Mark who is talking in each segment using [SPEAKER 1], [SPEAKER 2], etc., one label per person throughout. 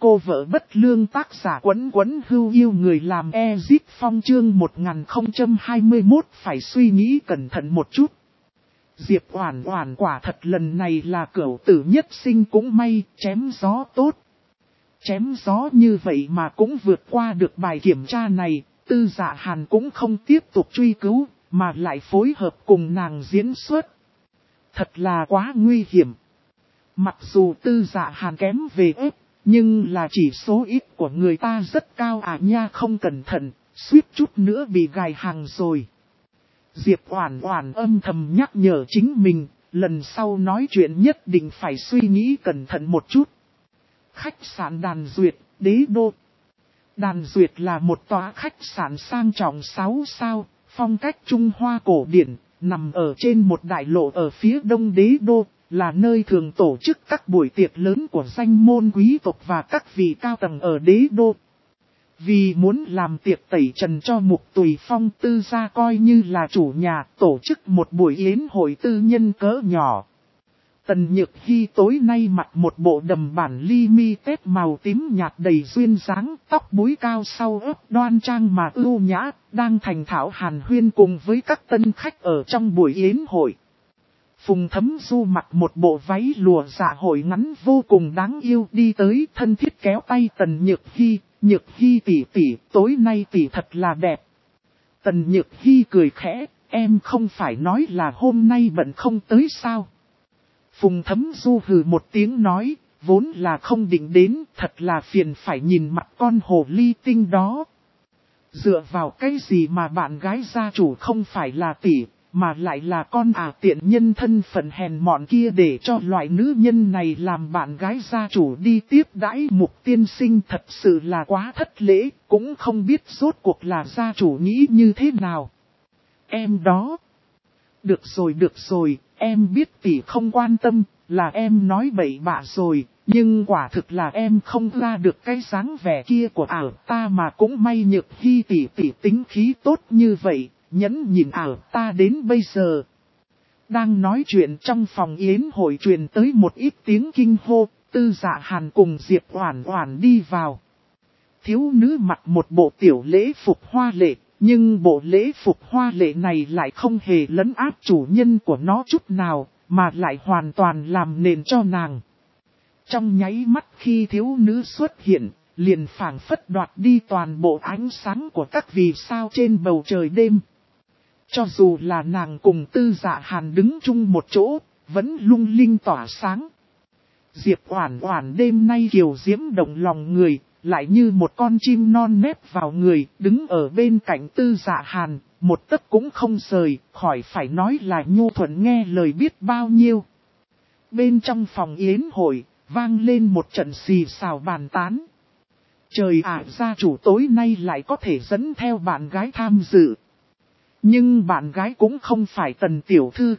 [SPEAKER 1] Cô vợ bất lương tác giả Quấn Quấn Hưu yêu người làm Ezip Phong chương 1021 phải suy nghĩ cẩn thận một chút. Diệp Oản Oản quả thật lần này là cửu tử nhất sinh cũng may, chém gió tốt. Chém gió như vậy mà cũng vượt qua được bài kiểm tra này, Tư Dạ Hàn cũng không tiếp tục truy cứu, mà lại phối hợp cùng nàng diễn xuất. Thật là quá nguy hiểm. Mặc dù Tư Dạ Hàn kém về ếp, nhưng là chỉ số ít của người ta rất cao à nha, không cẩn thận, suýt chút nữa bị gài hàng rồi. Diệp Oản Oản âm thầm nhắc nhở chính mình, lần sau nói chuyện nhất định phải suy nghĩ cẩn thận một chút. Khách sạn Đàn Duyệt, Đế Đô. Đàn Duyệt là một tòa khách sạn sang trọng 6 sao, phong cách Trung Hoa cổ điển, nằm ở trên một đại lộ ở phía đông Đế Đô, là nơi thường tổ chức các buổi tiệc lớn của danh môn quý tộc và các vị cao tầng ở Đế Đô. Vì muốn làm tiệc tẩy trần cho Mục Tùy Phong, Tư gia coi như là chủ nhà, tổ chức một buổi yến hội tư nhân cỡ nhỏ. Tần Nhược Hi tối nay mặc một bộ đầm bản limited màu tím nhạt đầy duyên dáng, tóc búi cao sau ớt đoan trang mà ưu nhã, đang thành thạo hàn huyên cùng với các tân khách ở trong buổi yến hội. Phùng Thấm Du mặc một bộ váy lụa dạ hội ngắn vô cùng đáng yêu đi tới, thân thiết kéo tay Tần Nhược Hi. Nhược Hi tỷ tỷ, tối nay tỷ thật là đẹp. Tần Nhược Hi cười khẽ, em không phải nói là hôm nay bận không tới sao? Phùng Thấm Du hừ một tiếng nói, vốn là không định đến, thật là phiền phải nhìn mặt con hồ ly tinh đó. Dựa vào cái gì mà bạn gái gia chủ không phải là tỷ, mà lại là con tiện nhân thân phận hèn mọn kia, để cho loại nữ nhân này làm bạn gái gia chủ đi tiếp đãi Mục tiên sinh, thật sự là quá thất lễ, cũng không biết rốt cuộc là gia chủ nghĩ như thế nào. Em đó. Được rồi, em biết tỷ không quan tâm, là em nói bậy bạ rồi, nhưng quả thực là em không ra được cái dáng vẻ kia của ta mà cũng may Nhược Hi tỷ tỷ tính khí tốt như vậy. Nhẫn nhìn ta đến bây giờ. Đang nói chuyện trong phòng yến hội truyền tới một ít tiếng kinh hô, Tư Dạ Hàn cùng Diệp Oản Oản đi vào. Thiếu nữ mặc một bộ tiểu lễ phục hoa lệ, nhưng bộ lễ phục hoa lệ này lại không hề lấn áp chủ nhân của nó chút nào, mà lại hoàn toàn làm nền cho nàng. Trong nháy mắt khi thiếu nữ xuất hiện, liền phảng phất đoạt đi toàn bộ ánh sáng của các vì sao trên bầu trời đêm. Cho dù là nàng cùng Tư Dạ Hàn đứng chung một chỗ, vẫn lung linh tỏa sáng. Diệp Oản Oản đêm nay kiều diễm động lòng người, lại như một con chim non nép vào người, đứng ở bên cạnh Tư Dạ Hàn, một tấc cũng không rời, khỏi phải nói là nhu thuận nghe lời biết bao nhiêu. Bên trong phòng yến hội, vang lên một trận xì xào bàn tán. Trời ạ, gia chủ tối nay lại có thể dẫn theo bạn gái tham dự. Nhưng bạn gái cũng không phải Tần tiểu thư.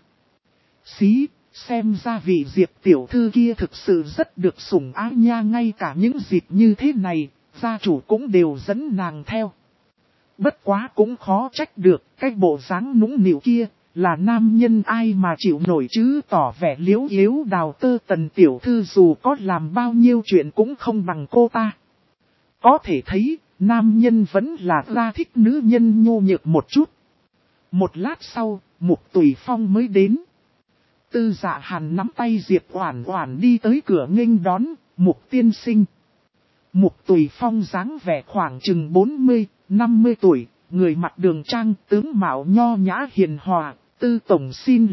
[SPEAKER 1] Xí, xem ra vị Diệp tiểu thư kia thực sự rất được sủng ái nha, ngay cả những dịp như thế này, gia chủ cũng đều dẫn nàng theo. Bất quá cũng khó trách được, cái bộ dáng nũng nịu kia, là nam nhân ai mà chịu nổi chứ, tỏ vẻ liếu yếu đào tơ. Tần tiểu thư dù có làm bao nhiêu chuyện cũng không bằng cô ta. Có thể thấy, nam nhân vẫn là ra thích nữ nhân nhô nhược một chút. Một lát sau, Mục Tùy Phong mới đến. Tư Dạ Hàn nắm tay Diệp Oản Oản đi tới cửa nghênh đón, Mục tiên sinh. Mục Tùy Phong dáng vẻ khoảng chừng 40, 50 tuổi, người mặc đường trang, tướng mạo nho nhã hiền hòa, Tư tổng xin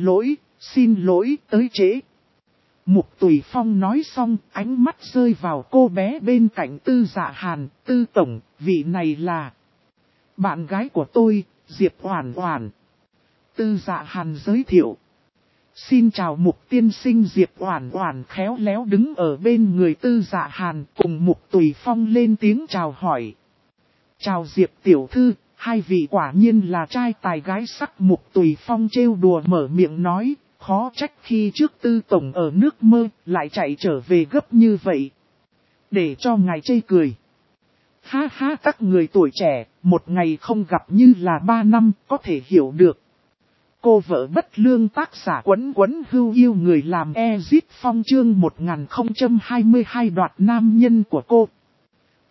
[SPEAKER 1] lỗi, tới trễ. Mục Tùy Phong nói xong, ánh mắt rơi vào cô bé bên cạnh Tư Dạ Hàn, Tư tổng, vị này là bạn gái của tôi, Diệp Oản Oản. Tư Dạ Hàn giới thiệu. Xin chào Mục tiên sinh. Diệp Oản Oản khéo léo đứng ở bên người Tư Dạ Hàn, cùng Mục Tùy Phong lên tiếng chào hỏi. Chào Diệp tiểu thư, hai vị quả nhiên là trai tài gái sắc. Mục Tùy Phong trêu đùa mở miệng nói, khó trách khi trước Tư tổng ở nước Mơ, lại chạy trở về gấp như vậy. Để cho ngài chê cười. Ha ha, các người tuổi trẻ, một ngày không gặp như là 3 năm, có thể hiểu được. Cô vợ bất lương tác giả Quấn Quấn Hưu yêu người làm Ezip Phong chương 1022 đoạt nam nhân của cô.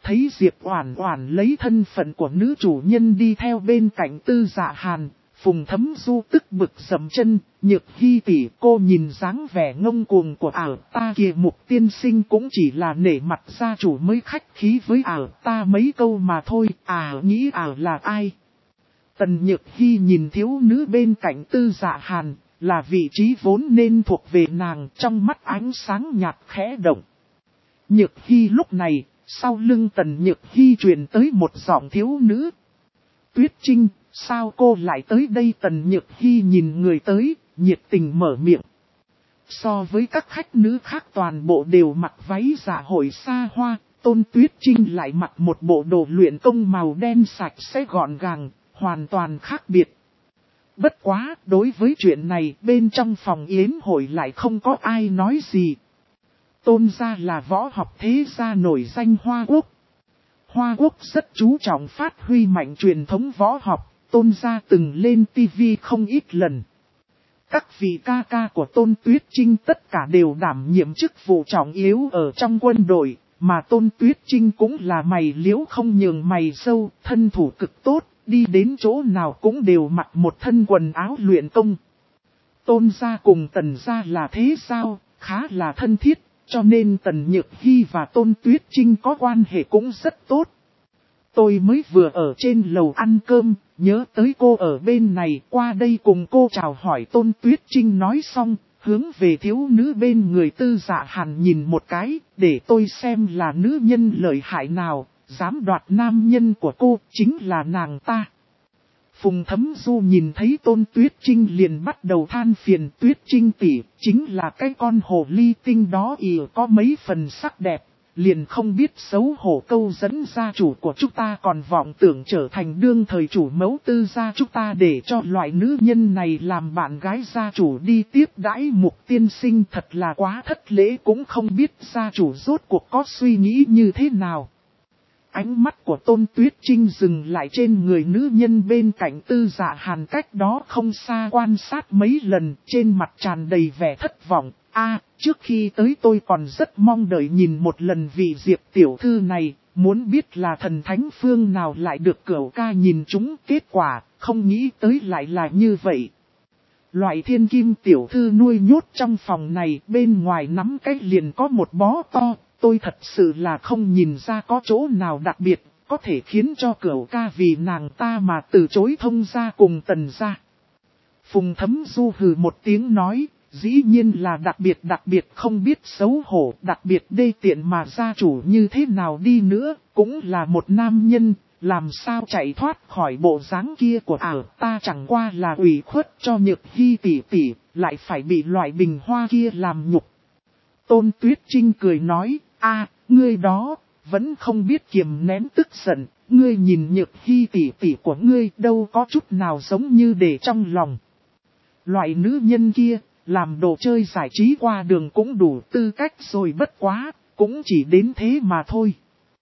[SPEAKER 1] thấy Diệp Oản Oản lấy thân phận của nữ chủ nhân đi theo bên cạnh Tư Dạ Hàn, Phùng Thấm Du tức bực dậm chân, Nhược Hi tỷ, cô nhìn dáng vẻ ngông cuồng của ta kìa, Mục tiên sinh cũng chỉ là nể mặt gia chủ mới khách khí với ta mấy câu mà thôi, nghĩ là ai? Tần Nhược Hi nhìn thiếu nữ bên cạnh Tư Dạ Hàn, là vị trí vốn nên thuộc về nàng, trong mắt ánh sáng nhạt khẽ động. Nhược Hi lúc này, sau lưng Tần Nhược Hi truyền tới một giọng thiếu nữ. Tuyết Trinh, sao cô lại tới đây? Tần Nhược Hi nhìn người tới, nhiệt tình mở miệng. So với các khách nữ khác toàn bộ đều mặc váy dạ hội xa hoa, Tôn Tuyết Trinh lại mặc một bộ đồ luyện công màu đen sạch sẽ gọn gàng, hoàn toàn khác biệt. Bất quá, đối với chuyện này, bên trong phòng yến hội lại không có ai nói gì. Tôn gia là võ học thế gia nổi danh Hoa Quốc. Hoa Quốc rất chú trọng phát huy mạnh truyền thống võ học, Tôn gia từng lên TV không ít lần. Các vị ca ca của Tôn Tuyết Trinh tất cả đều đảm nhiệm chức vụ trọng yếu ở trong quân đội, mà Tôn Tuyết Trinh cũng là mày liễu không nhường mày sâu, thân thủ cực tốt, đi đến chỗ nào cũng đều mặc một thân quần áo luyện công. Tôn gia cùng Tần gia là thế sao, khá là thân thiết, cho nên Tần Nhược Hi và Tôn Tuyết Trinh có quan hệ cũng rất tốt. Tôi mới vừa ở trên lầu ăn cơm, nhớ tới cô ở bên này, qua đây cùng cô chào hỏi. Tôn Tuyết Trinh nói xong, hướng về thiếu nữ bên người Tư Dạ Hàn nhìn một cái, để tôi xem là nữ nhân lợi hại nào, dám đoạt nam nhân của cô, chính là nàng ta. Phùng Thấm Du nhìn thấy Tôn Tuyết Trinh liền bắt đầu than phiền. Tuyết Trinh tỷ, chính là cái con hồ ly tinh đó có mấy phần sắc đẹp, liền không biết xấu hổ câu dẫn gia chủ của chúng ta, còn vọng tưởng trở thành đương thời chủ mẫu Tư gia chúng ta, để cho loại nữ nhân này làm bạn gái gia chủ đi tiếp đãi Mục tiên sinh, thật là quá thất lễ. Cũng không biết gia chủ rốt cuộc có suy nghĩ như thế nào. Ánh mắt của Tôn Tuyết Trinh dừng lại trên người nữ nhân bên cạnh Tư Dạ Hàn cách đó không xa, quan sát mấy lần, trên mặt tràn đầy vẻ thất vọng. Trước khi tới tôi còn rất mong đợi nhìn một lần vị Diệp tiểu thư này, muốn biết là thần thánh phương nào lại được Cửu ca nhìn chúng, kết quả, không nghĩ tới lại là như vậy. Loại thiên kim tiểu thư nuôi nhốt trong phòng này, bên ngoài nắm cái liền có một bó to. Tôi thật sự là không nhìn ra có chỗ nào đặc biệt, có thể khiến cho Cửu ca vì nàng ta mà từ chối thông gia cùng Tần gia. Phùng Thấm Du hừ một tiếng nói, dĩ nhiên là đặc biệt không biết xấu hổ, đặc biệt đê tiện mà gia chủ như thế nào đi nữa, cũng là một nam nhân, làm sao chạy thoát khỏi bộ dáng kia của ta, chẳng qua là ủy khuất cho Nhược Hi tỷ tỷ, lại phải bị loại bình hoa kia làm nhục. Tôn Tuyết Trinh cười nói, ngươi đó, vẫn không biết kiềm nén tức giận, ngươi nhìn Nhược Hi tỷ tỷ của ngươi đâu có chút nào giống như để trong lòng. Loại nữ nhân kia, làm đồ chơi giải trí qua đường cũng đủ tư cách rồi, bất quá, cũng chỉ đến thế mà thôi.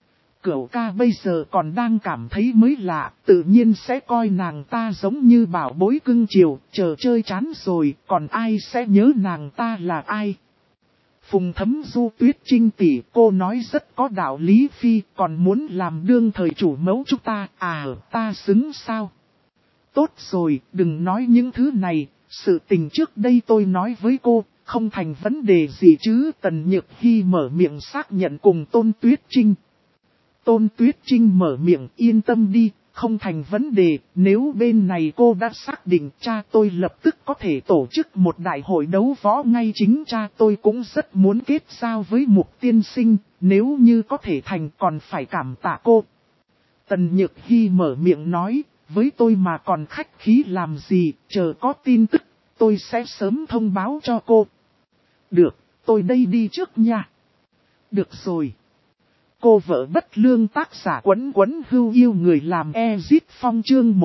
[SPEAKER 1] Cửu ca bây giờ còn đang cảm thấy mới lạ, tự nhiên sẽ coi nàng ta giống như bảo bối cưng chiều, chờ chơi chán rồi, còn ai sẽ nhớ nàng ta là ai. Phùng Thấm Du, Tuyết Trinh tỷ, cô nói rất có đạo lý phi, còn muốn làm đương thời chủ mẫu chúng ta, ta xứng sao? Tốt rồi, đừng nói những thứ này, sự tình trước đây tôi nói với cô, không thành vấn đề gì chứ. Tần Nhược Hi mở miệng xác nhận cùng Tôn Tuyết Trinh. Tôn Tuyết Trinh mở miệng, yên tâm đi, không thành vấn đề, nếu bên này cô đã xác định, cha tôi lập tức có thể tổ chức một đại hội đấu võ ngay, chính cha tôi cũng rất muốn kết giao với Mục tiên sinh, nếu như có thể thành còn phải cảm tạ cô. Tần Nhược Hi mở miệng nói, với tôi mà còn khách khí làm gì, chờ có tin tức, tôi sẽ sớm thông báo cho cô. Được, tôi đây đi trước nha. Được rồi. Cô vợ bất lương, tác giả Quấn Quấn Hưu yêu người làm Ezit Phong, chương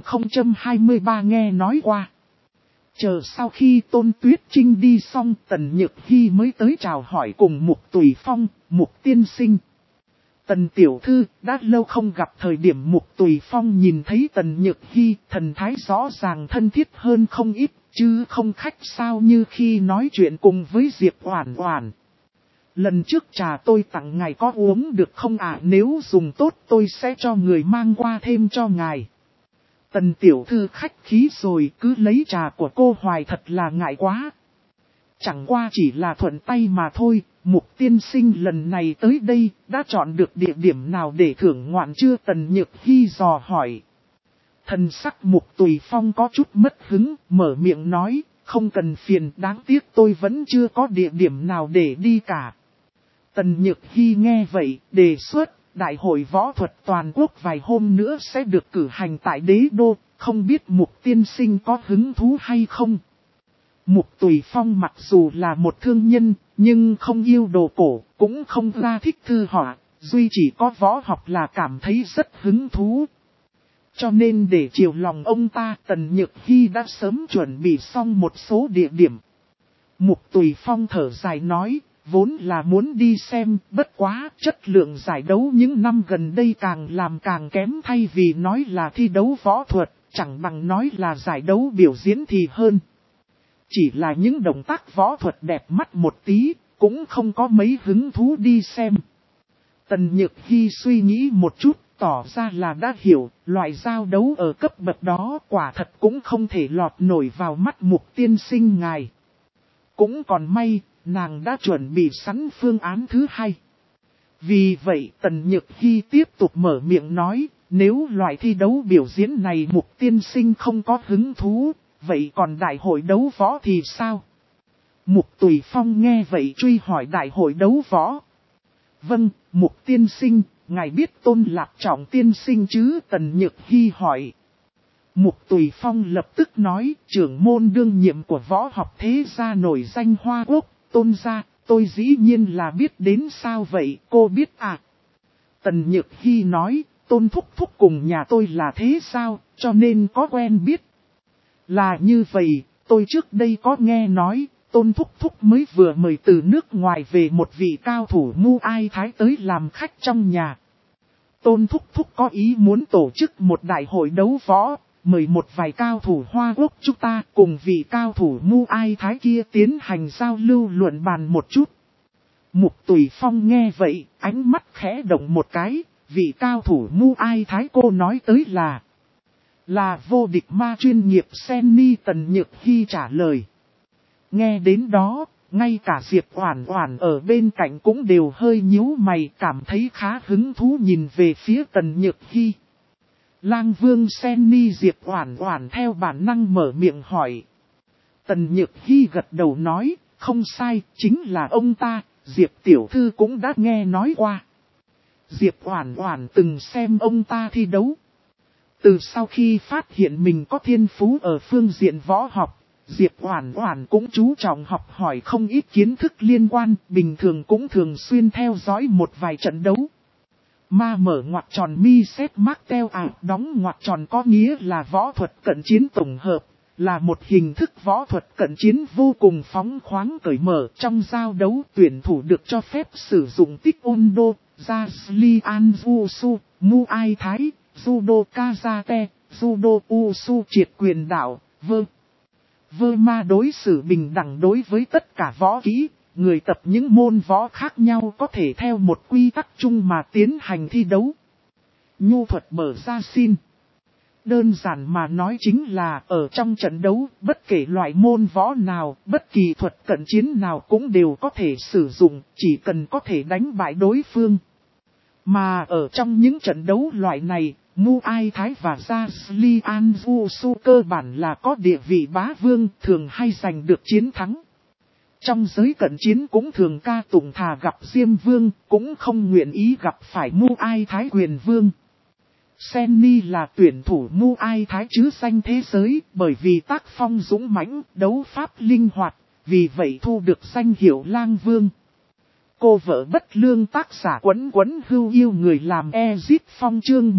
[SPEAKER 1] 1023 nghe nói qua. Chờ sau khi Tôn Tuyết Trinh đi xong, Tần Nhược Hi mới tới chào hỏi cùng Mục Tùy Phong, Mục tiên sinh. Tần tiểu thư, đã lâu không gặp. Thời điểm Mục Tùy Phong nhìn thấy Tần Nhược Hi, thần thái rõ ràng thân thiết hơn không ít, chứ không khách sao như khi nói chuyện cùng với Diệp Oản Oản. lần trước trà tôi tặng ngài có uống được không ạ? Nếu dùng tốt tôi sẽ cho người mang qua thêm cho ngài. Tần tiểu thư khách khí rồi, cứ lấy trà của cô hoài thật là ngại quá. Chẳng qua chỉ là thuận tay mà thôi, Mục tiên sinh lần này tới đây đã chọn được địa điểm nào để thưởng ngoạn chưa? Tần Nhược Hy dò hỏi. Thần sắc Mục Tùy Phong có chút mất hứng, mở miệng nói, không cần phiền, đáng tiếc tôi vẫn chưa có địa điểm nào để đi cả. Tần Nhược Hy nghe vậy, đề xuất, đại hội võ thuật toàn quốc vài hôm nữa sẽ được cử hành tại đế đô, không biết Mục tiên sinh có hứng thú hay không? Mục Tùy Phong mặc dù là một thương nhân, nhưng không yêu đồ cổ, cũng không ra thích thư họa, duy chỉ có võ học là cảm thấy rất hứng thú. Cho nên để chiều lòng ông ta, Tần Nhược Hy đã sớm chuẩn bị xong một số địa điểm. Mục Tùy Phong thở dài nói, vốn là muốn đi xem, bất quá chất lượng giải đấu những năm gần đây càng làm càng kém, thay vì nói là thi đấu võ thuật, chẳng bằng nói là giải đấu biểu diễn thì hơn. Chỉ là những động tác võ thuật đẹp mắt một tí, cũng không có mấy hứng thú đi xem. Tần Nhược Hy suy nghĩ một chút, tỏ ra là đã hiểu, loại giao đấu ở cấp bậc đó quả thật cũng không thể lọt nổi vào mắt Mục tiên sinh ngài. Cũng còn may, nàng đã chuẩn bị sẵn phương án thứ hai. Vì vậy Tần Nhược Hy tiếp tục mở miệng nói, nếu loại thi đấu biểu diễn này Mục tiên sinh không có hứng thú, vậy còn đại hội đấu võ thì sao? Mục Tùy Phong nghe vậy truy hỏi đại hội đấu võ. Vâng, Mục tiên sinh, ngài biết Tôn Lạc Trọng tiên sinh chứ? Tần Nhược Hy hỏi. Mục Tùy Phong lập tức nói, trưởng môn đương nhiệm của võ học thế gia nổi danh Hoa Quốc, Tôn gia, tôi dĩ nhiên là biết đến. Sao vậy, cô biết à? Tần Nhược Hy nói, Tôn thúc thúc cùng nhà tôi là thế sao, cho nên có quen biết. Là như vậy, tôi trước đây có nghe nói, Tôn thúc thúc mới vừa mời từ nước ngoài về một vị cao thủ Muay Thái tới làm khách trong nhà. Tôn thúc thúc có ý muốn tổ chức một đại hội đấu võ, mời một vài cao thủ Hoa Quốc chúng ta cùng vị cao thủ Muay Thái kia tiến hành giao lưu luận bàn một chút. Mục Tùy Phong nghe vậy, ánh mắt khẽ động một cái, vị cao thủ Muay Thái cô nói tới là vô địch ma chuyên nghiệp Senni. Tần Nhược Hy trả lời. Nghe đến đó, ngay cả Diệp Oản Oản ở bên cạnh cũng đều hơi nhíu mày, cảm thấy khá hứng thú nhìn về phía Tần Nhược Hy. Lang Vương Senni. Diệp Oản Oản theo bản năng mở miệng hỏi. Tần Nhược Hy gật đầu nói, không sai, chính là ông ta, Diệp tiểu thư cũng đã nghe nói qua. Diệp Oản Oản từng xem ông ta thi đấu. Từ sau khi phát hiện mình có thiên phú ở phương diện võ học, Diệp Oản Oản cũng chú trọng học hỏi không ít kiến thức liên quan, bình thường cũng thường xuyên theo dõi một vài trận đấu. Ma mở ngoặc tròn mi xét mác teo đóng ngoặc tròn có nghĩa là võ thuật cận chiến tổng hợp, là một hình thức võ thuật cận chiến vô cùng phóng khoáng cởi mở. Trong giao đấu tuyển thủ được cho phép sử dụng taekwondo, Brazilian Jiu-Jitsu, Muay Thái, Judo Karate, Judo Usu triệt quyền đạo, vơ ma đối xử bình đẳng đối với tất cả võ kỹ. Người tập những môn võ khác nhau có thể theo một quy tắc chung mà tiến hành thi đấu. Nhu thuật mở ra xin. Đơn giản mà nói chính là ở trong trận đấu, bất kể loại môn võ nào, bất kỳ thuật cận chiến nào cũng đều có thể sử dụng, chỉ cần có thể đánh bại đối phương. Mà ở trong những trận đấu loại này, Muay Thái và Brazilian Jiu-Jitsu cơ bản là có địa vị bá vương, thường hay giành được chiến thắng. Trong giới cận chiến cũng thường ca tụng thà gặp Diêm Vương, cũng không nguyện ý gặp phải Muay Thái quyền vương. Senni là tuyển thủ Muay Thái chứ danh thế giới, bởi vì tác phong dũng mãnh, đấu pháp linh hoạt, vì vậy thu được danh hiệu Lang Vương. Cô vợ bất lương tác giả Quấn Quấn Hưu yêu người làm Ezit Phong chương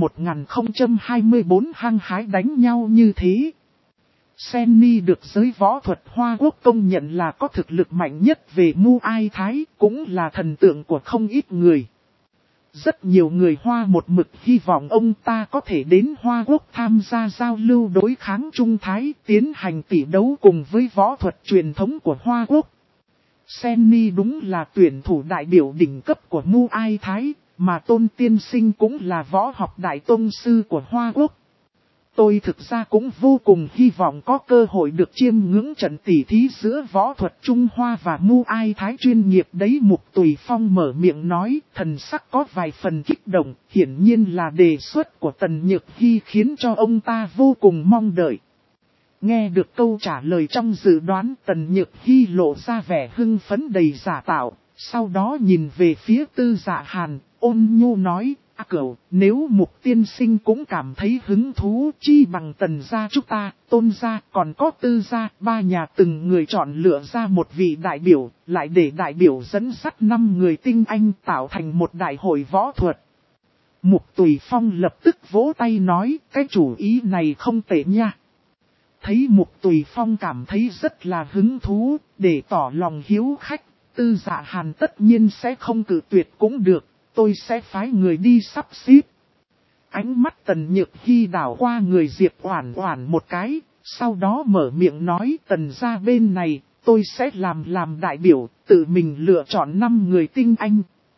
[SPEAKER 1] 1024 hăng hái đánh nhau như thế. Senni được giới võ thuật Hoa Quốc công nhận là có thực lực mạnh nhất về Muay Thái, cũng là thần tượng của không ít người. Rất nhiều người Hoa một mực hy vọng ông ta có thể đến Hoa Quốc tham gia giao lưu đối kháng Trung Thái, tiến hành tỷ đấu cùng với võ thuật truyền thống của Hoa Quốc. Senny đúng là tuyển thủ đại biểu đỉnh cấp của Muay Thái, mà Tôn tiên sinh cũng là võ học đại tông sư của Hoa Quốc. Tôi thực ra cũng vô cùng hy vọng có cơ hội được chiêm ngưỡng trận tỉ thí giữa võ thuật Trung Hoa và Muay Thái chuyên nghiệp đấy. Mục Tùy Phong mở miệng nói, thần sắc có vài phần kích động, hiển nhiên là đề xuất của Tần Nhược Hy khiến cho ông ta vô cùng mong đợi. Nghe được câu trả lời trong dự đoán, Tần Nhược Hy lộ ra vẻ hưng phấn đầy giả tạo, sau đó nhìn về phía Tư Dạ Hàn, ôn nhu nói, Cửu, nếu Mục tiên sinh cũng cảm thấy hứng thú, chi bằng Tần gia chúng ta, Tôn gia, còn có Tư gia, ba nhà từng người chọn lựa ra một vị đại biểu, lại để đại biểu dẫn dắt 5 người tinh anh tạo thành một đại hội võ thuật. Mục Tùy Phong lập tức vỗ tay nói, cái chủ ý này không tệ nha. Thấy Mục Tùy Phong cảm thấy rất là hứng thú, để tỏ lòng hiếu khách, Tư Dạ Hàn tất nhiên sẽ không cự tuyệt cũng được, tôi sẽ phái người đi sắp xếp. Ánh mắt Tần Nhược Hy đảo qua người Diệp Oản Oản một cái, sau đó mở miệng nói, Tần gia bên này, tôi sẽ làm đại biểu, tự mình lựa chọn 5 người tinh anh.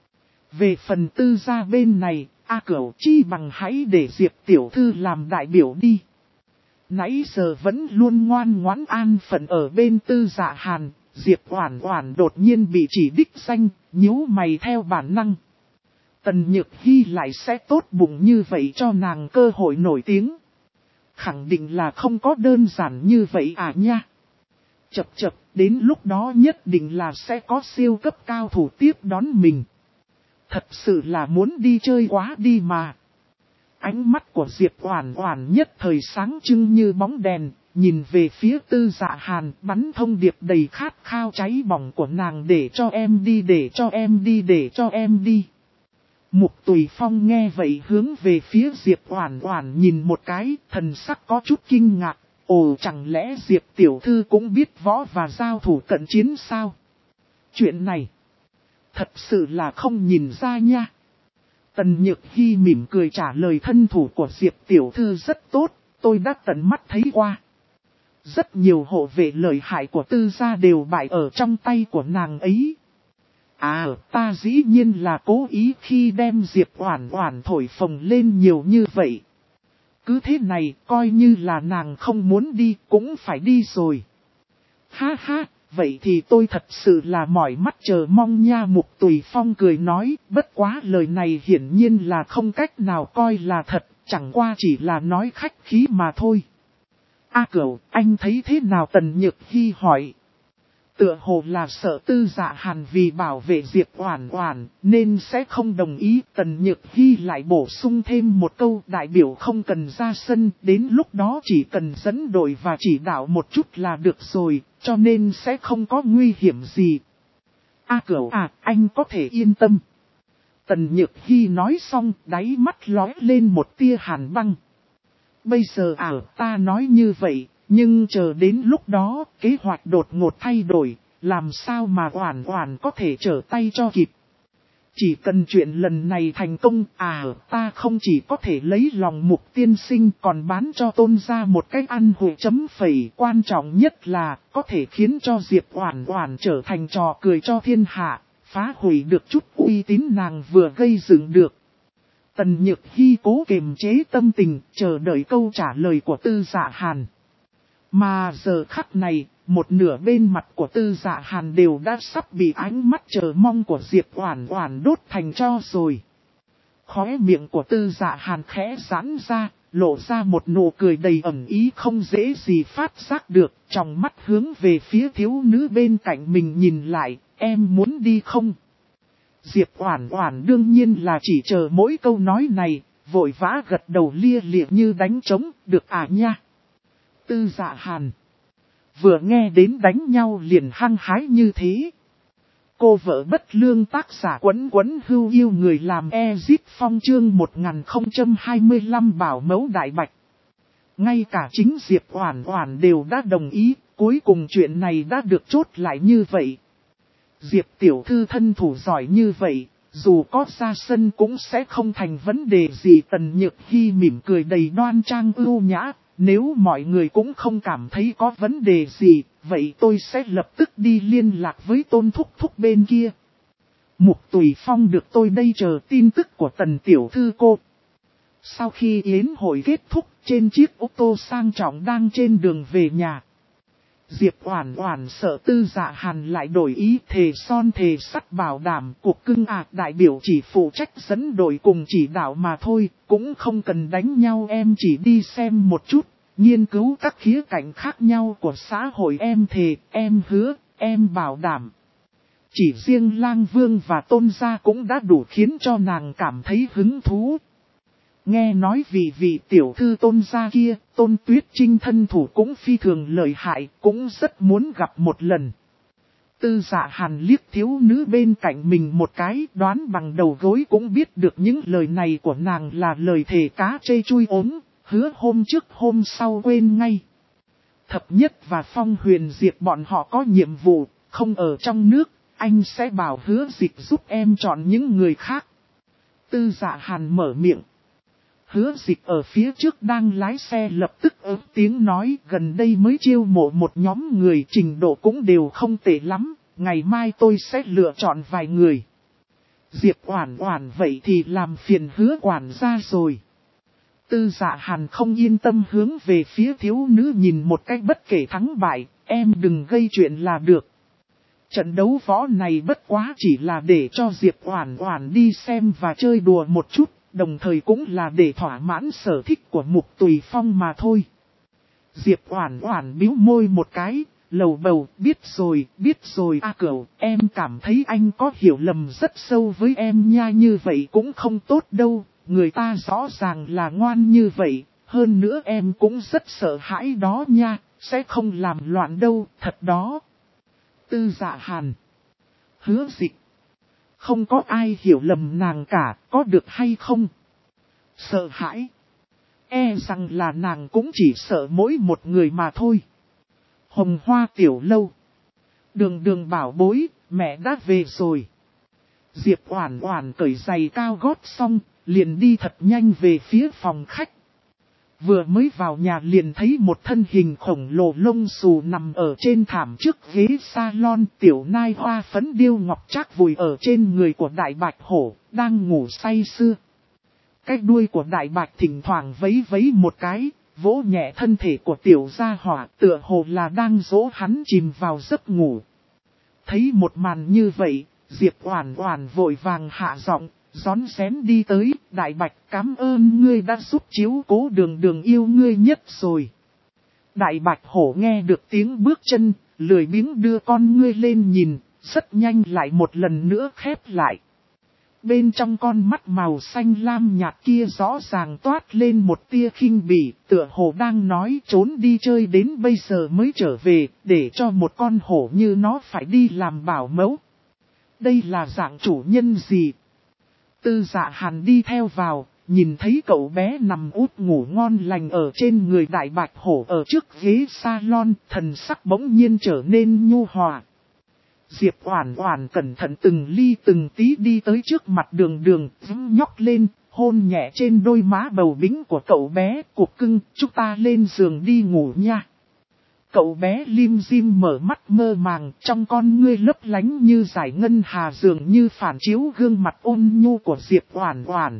[SPEAKER 1] Về phần Tư gia bên này, Cửu, chi bằng hãy để Diệp tiểu thư làm đại biểu đi. Nãy giờ vẫn luôn ngoan ngoãn an phận ở bên Tư Dạ Hàn, Diệp Oản Oản đột nhiên bị chỉ đích danh, nhíu mày theo bản năng. Tần Nhược Hy lại sẽ tốt bụng như vậy cho nàng cơ hội nổi tiếng. Khẳng định là không có đơn giản như vậy nha. Chập, đến lúc đó nhất định là sẽ có siêu cấp cao thủ tiếp đón mình. Thật sự là muốn đi chơi quá đi mà. Ánh mắt của Diệp Oản Oản nhất thời sáng trưng như bóng đèn, nhìn về phía Tư Dạ Hàn, bắn thông điệp đầy khát khao cháy bỏng của nàng, để cho em đi, để cho em đi, để cho em đi. Mục Tùy Phong nghe vậy hướng về phía Diệp Oản Oản nhìn một cái, thần sắc có chút kinh ngạc, ồ, chẳng lẽ Diệp tiểu thư cũng biết võ và giao thủ cận chiến sao? Chuyện này thật sự là không nhìn ra nha. Tần Nhược Hy mỉm cười trả lời, thân thủ của Diệp tiểu thư rất tốt, tôi đã tận mắt thấy qua. Rất nhiều hộ vệ lợi hại của Tư gia đều bại ở trong tay của nàng ấy. Ta dĩ nhiên là cố ý khi đem Diệp Oản Oản thổi phồng lên nhiều như vậy. Cứ thế này, coi như là nàng không muốn đi, cũng phải đi rồi. Ha ha, vậy thì tôi thật sự là mỏi mắt chờ mong nha. Mục Tùy Phong cười nói, bất quá lời này hiển nhiên là không cách nào coi là thật, chẳng qua chỉ là nói khách khí mà thôi. Cửu, anh thấy thế nào? Tần Nhược Hy hỏi. Tựa hồ là sợ Tư Dạ Hàn vì bảo vệ Diệp Oản Oản nên sẽ không đồng ý. Tần Nhược Hy lại bổ sung thêm một câu, đại biểu không cần ra sân, đến lúc đó chỉ cần dẫn đội và chỉ đạo một chút là được rồi, cho nên sẽ không có nguy hiểm gì. Cửu anh có thể yên tâm. Tần Nhược Hy nói xong, đáy mắt lóe lên một tia hàn băng. Bây giờ ta nói như vậy, nhưng chờ đến lúc đó, kế hoạch đột ngột thay đổi, làm sao mà Oản Oản có thể trở tay cho kịp. Chỉ cần chuyện lần này thành công, ta không chỉ có thể lấy lòng Mục tiên sinh, còn bán cho Tôn gia một cái ăn hủi chấm phẩy. Quan trọng nhất là, có thể khiến cho Diệp Oản Oản trở thành trò cười cho thiên hạ, phá hủy được chút uy tín nàng vừa gây dựng được. Tần Nhược Hy cố kiềm chế tâm tình, chờ đợi câu trả lời của Tư Dạ Hàn. Mà giờ khắc này, một nửa bên mặt của Tư Dạ Hàn đều đã sắp bị ánh mắt chờ mong của Diệp Oản Oản đốt thành tro rồi. Khóe miệng của Tư Dạ Hàn khẽ giãn ra, lộ ra một nụ cười đầy ẩn ý không dễ gì phát giác được, trong mắt hướng về phía thiếu nữ bên cạnh mình nhìn lại, em muốn đi không? Diệp Oản Oản đương nhiên là chỉ chờ mỗi câu nói này, vội vã gật đầu lia lịa như đánh trống, được nha. Tư Dạ Hàn vừa nghe đến đánh nhau liền hăng hái như thế. Cô vợ bất lương tác giả Quấn Quấn Hưu yêu người làm Ezip Phong chương 1025 bảo mẫu đại bạch. Ngay cả chính Diệp Oản Oản đều đã đồng ý, cuối cùng chuyện này đã được chốt lại như vậy. Diệp tiểu thư thân thủ giỏi như vậy, dù có ra sân cũng sẽ không thành vấn đề gì. Tần Nhược Hy mỉm cười đầy đoan trang ưu nhã, Nếu mọi người cũng không cảm thấy có vấn đề gì, vậy tôi sẽ lập tức đi liên lạc với Tôn Thúc Thúc bên kia. Mục Tùy Phong được tôi đây chờ tin tức của Tần tiểu thư cô. Sau khi yến hội kết thúc, trên chiếc ô tô sang trọng đang trên đường về nhà. Diệp Oản Oản sợ Tư Dạ Hàn lại đổi ý, thề son thề sắt bảo đảm cuộc cưng đại biểu chỉ phụ trách dẫn đội cùng chỉ đạo mà thôi, cũng không cần đánh nhau, em chỉ đi xem một chút, nghiên cứu các khía cạnh khác nhau của xã hội, em thề, em hứa, em bảo đảm. Chỉ riêng Lang Vương và Tôn gia cũng đã đủ khiến cho nàng cảm thấy hứng thú. Nghe nói vị tiểu thư Tôn gia kia, Tôn Tuyết Trinh thân thủ cũng phi thường lợi hại, cũng rất muốn gặp một lần. Tư Dạ Hàn liếc thiếu nữ bên cạnh mình một cái, đoán bằng đầu gối cũng biết được những lời này của nàng là lời thề cá chê chui ốm, hứa hôm trước hôm sau quên ngay. Thập Nhất và Phong Huyền Diệp bọn họ có nhiệm vụ, không ở trong nước, anh sẽ bảo Hứa Dịch giúp em chọn những người khác. Tư Dạ Hàn mở miệng. Hứa Dịch ở phía trước đang lái xe lập tức ớt tiếng nói, gần đây mới chiêu mộ một nhóm người, trình độ cũng đều không tệ lắm, ngày mai tôi sẽ lựa chọn vài người. Diệp Oản Oản vậy thì làm phiền Hứa quản gia rồi. Tư Dạ Hàn không yên tâm hướng về phía thiếu nữ nhìn một cách bất kể thắng bại, em đừng gây chuyện là được. Trận đấu võ này bất quá chỉ là để cho Diệp Oản Oản đi xem và chơi đùa một chút, đồng thời cũng là để thỏa mãn sở thích của Mục Tùy Phong mà thôi. Diệp Oản Oản bĩu môi một cái, lầu bầu, biết rồi Cửu, em cảm thấy anh có hiểu lầm rất sâu với em nha, như vậy cũng không tốt đâu, người ta rõ ràng là ngoan như vậy, hơn nữa em cũng rất sợ hãi đó nha, sẽ không làm loạn đâu, thật đó. Tư Dạ Hàn, Hứa Dịch, không có ai hiểu lầm nàng cả, có được hay không? Sợ hãi. E rằng là nàng cũng chỉ sợ mỗi một người mà thôi. Hồng Hoa tiểu lâu. Đường bảo bối, mẹ đã về rồi. Diệp Oản Oản cởi giày cao gót xong, liền đi thật nhanh về phía phòng khách. Vừa mới vào nhà liền thấy một thân hình khổng lồ lông xù nằm ở trên thảm trước ghế salon, tiểu nai hoa phấn điêu ngọc trác vùi ở trên người của đại bạch hổ, đang ngủ say sưa. Cái đuôi của đại bạch thỉnh thoảng vấy vấy một cái, vỗ nhẹ thân thể của tiểu gia hỏa, tựa hồ là đang dỗ hắn chìm vào giấc ngủ. Thấy một màn như vậy, Diệp Oản Oản vội vàng hạ giọng, rón rén đi tới, đại bạch cảm ơn ngươi đã giúp chiếu cố đường yêu ngươi nhất rồi. Đại bạch hổ nghe được tiếng bước chân, lười biếng đưa con ngươi lên nhìn, rất nhanh lại một lần nữa khép lại. Bên trong con mắt màu xanh lam nhạt kia rõ ràng toát lên một tia khinh bỉ, tựa hồ đang nói trốn đi chơi đến bây giờ mới trở về, để cho một con hổ như nó phải đi làm bảo mẫu. Đây là dạng chủ nhân gì? Tư Dạ Hàn đi theo vào, nhìn thấy cậu bé nằm úp ngủ ngon lành ở trên người đại bạch hổ ở trước ghế salon, thần sắc bỗng nhiên trở nên nhu hòa. Diệp Oản Oản cẩn thận từng ly từng tí đi tới trước mặt đường, nhóc lên, hôn nhẹ trên đôi má bầu bĩnh của cậu bé, cục cưng, chúng ta lên giường đi ngủ nha. Cậu bé lim dim mở mắt mơ màng, trong con ngươi lấp lánh như giải ngân hà, dường như phản chiếu gương mặt ôn nhu của Diệp Oản Oản.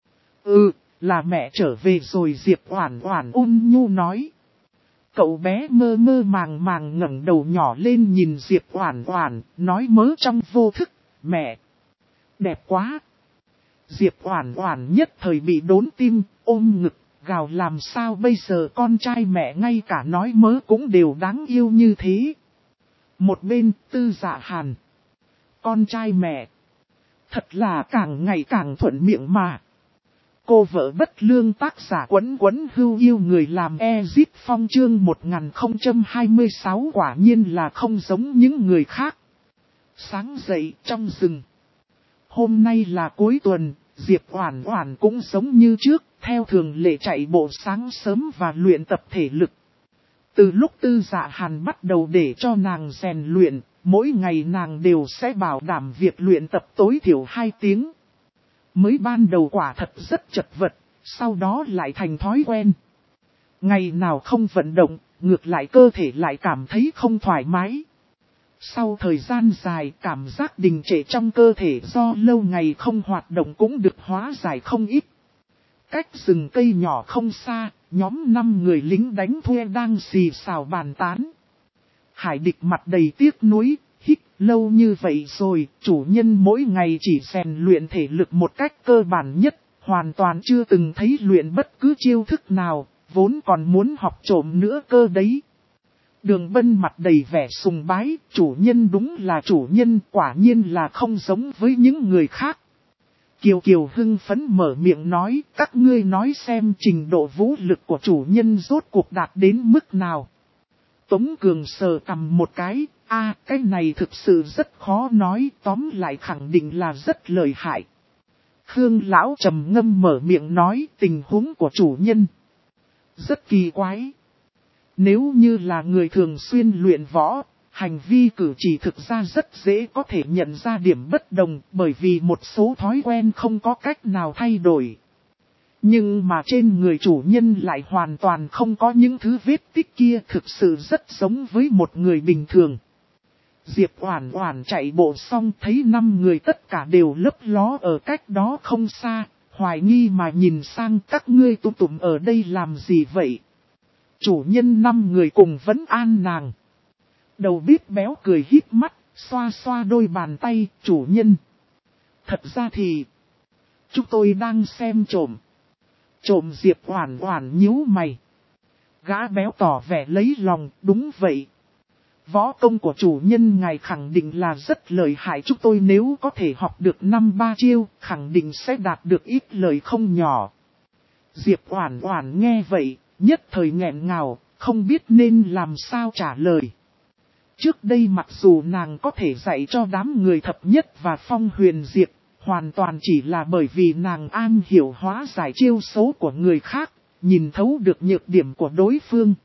[SPEAKER 1] Là mẹ trở về rồi, Diệp Oản Oản ôn nhu nói. Cậu bé mơ màng ngẩng đầu nhỏ lên nhìn Diệp Oản Oản, nói mớ trong vô thức, mẹ, đẹp quá. Diệp Oản Oản nhất thời bị đốn tim, ôm ngực, gào làm sao bây giờ, con trai mẹ ngay cả nói mớ cũng đều đáng yêu như thế. Một bên Tư Dạ Hàn, con trai mẹ, thật là càng ngày càng thuận miệng mà. Cô vợ bất lương, tác giả Quấn Hưu yêu người làm Ezip Phong, chương 1026 quả nhiên là không giống những người khác. Sáng dậy trong rừng. Hôm nay là cuối tuần, Diệp Oản Oản cũng giống như trước, theo thường lệ chạy bộ sáng sớm và luyện tập thể lực. Từ lúc Tư Dạ Hàn bắt đầu để cho nàng rèn luyện, mỗi ngày nàng đều sẽ bảo đảm việc luyện tập tối thiểu 2 tiếng. Mới ban đầu quả thật rất chật vật, sau đó lại thành thói quen. Ngày nào không vận động, ngược lại cơ thể lại cảm thấy không thoải mái. Sau thời gian dài, cảm giác đình trệ trong cơ thể do lâu ngày không hoạt động cũng được hóa giải không ít. Cách rừng cây nhỏ không xa, nhóm 5 người lính đánh thuê đang xì xào bàn tán. Hải Địch mặt đầy tiếc nuối, hít lâu như vậy rồi, chủ nhân mỗi ngày chỉ rèn luyện thể lực một cách cơ bản nhất, hoàn toàn chưa từng thấy luyện bất cứ chiêu thức nào, vốn còn muốn học trộm nữa cơ đấy. Đường Bân mặt đầy vẻ sùng bái, chủ nhân đúng là chủ nhân, quả nhiên là không giống với những người khác. Kiều Kiều hưng phấn mở miệng nói, các ngươi nói xem trình độ vũ lực của chủ nhân rốt cuộc đạt đến mức nào. Tống Cường sờ cằm một cái, cái này thực sự rất khó nói, tóm lại khẳng định là rất lợi hại. Khương Lão trầm ngâm mở miệng nói, tình huống của chủ nhân rất kỳ quái. Nếu như là người thường xuyên luyện võ, hành vi cử chỉ thực ra rất dễ có thể nhận ra điểm bất đồng bởi vì một số thói quen không có cách nào thay đổi. Nhưng mà trên người chủ nhân lại hoàn toàn không có những thứ vết tích kia, thực sự rất giống với một người bình thường. Diệp Oản Oản chạy bộ xong thấy 5 người tất cả đều lấp ló ở cách đó không xa, hoài nghi mà nhìn sang các ngươi tụm tụm ở đây làm gì vậy. Chủ nhân 5 người cùng vấn an nàng. Đầu bếp béo cười híp mắt, xoa xoa đôi bàn tay, chủ nhân. Thật ra thì, chúng tôi đang xem trộm. Trộm? Diệp Oản Oản nhíu mày. Gã béo tỏ vẻ lấy lòng, đúng vậy. Võ công của chủ nhân ngài khẳng định là rất lợi hại, chúng tôi nếu có thể học được 5-3 chiêu, khẳng định sẽ đạt được ít lợi không nhỏ. Diệp Oản Oản nghe vậy, nhất thời nghẹn ngào, không biết nên làm sao trả lời. Trước đây mặc dù nàng có thể dạy cho đám người thập nhất và Phong Huyền Diệp, hoàn toàn chỉ là bởi vì nàng am hiểu hóa giải chiêu số của người khác, nhìn thấu được nhược điểm của đối phương.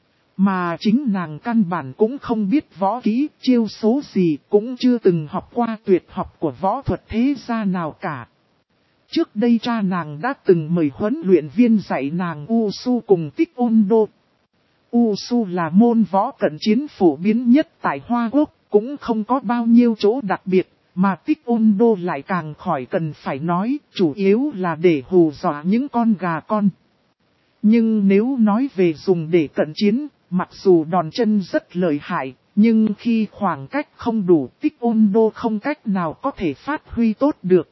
[SPEAKER 1] Mà chính nàng căn bản cũng không biết võ kỹ, chiêu số gì, cũng chưa từng học qua tuyệt học của võ thuật thế gia nào cả. Trước đây cha nàng đã từng mời huấn luyện viên dạy nàng Wushu cùng Taekwondo. Wushu là môn võ cận chiến phổ biến nhất tại Hoa Quốc, cũng không có bao nhiêu chỗ đặc biệt, mà Taekwondo lại càng khỏi cần phải nói, chủ yếu là để hù dọa những con gà con. Nhưng nếu nói về dùng để cận chiến, mặc dù đòn chân rất lợi hại, nhưng khi khoảng cách không đủ, Taekwondo không cách nào có thể phát huy tốt được.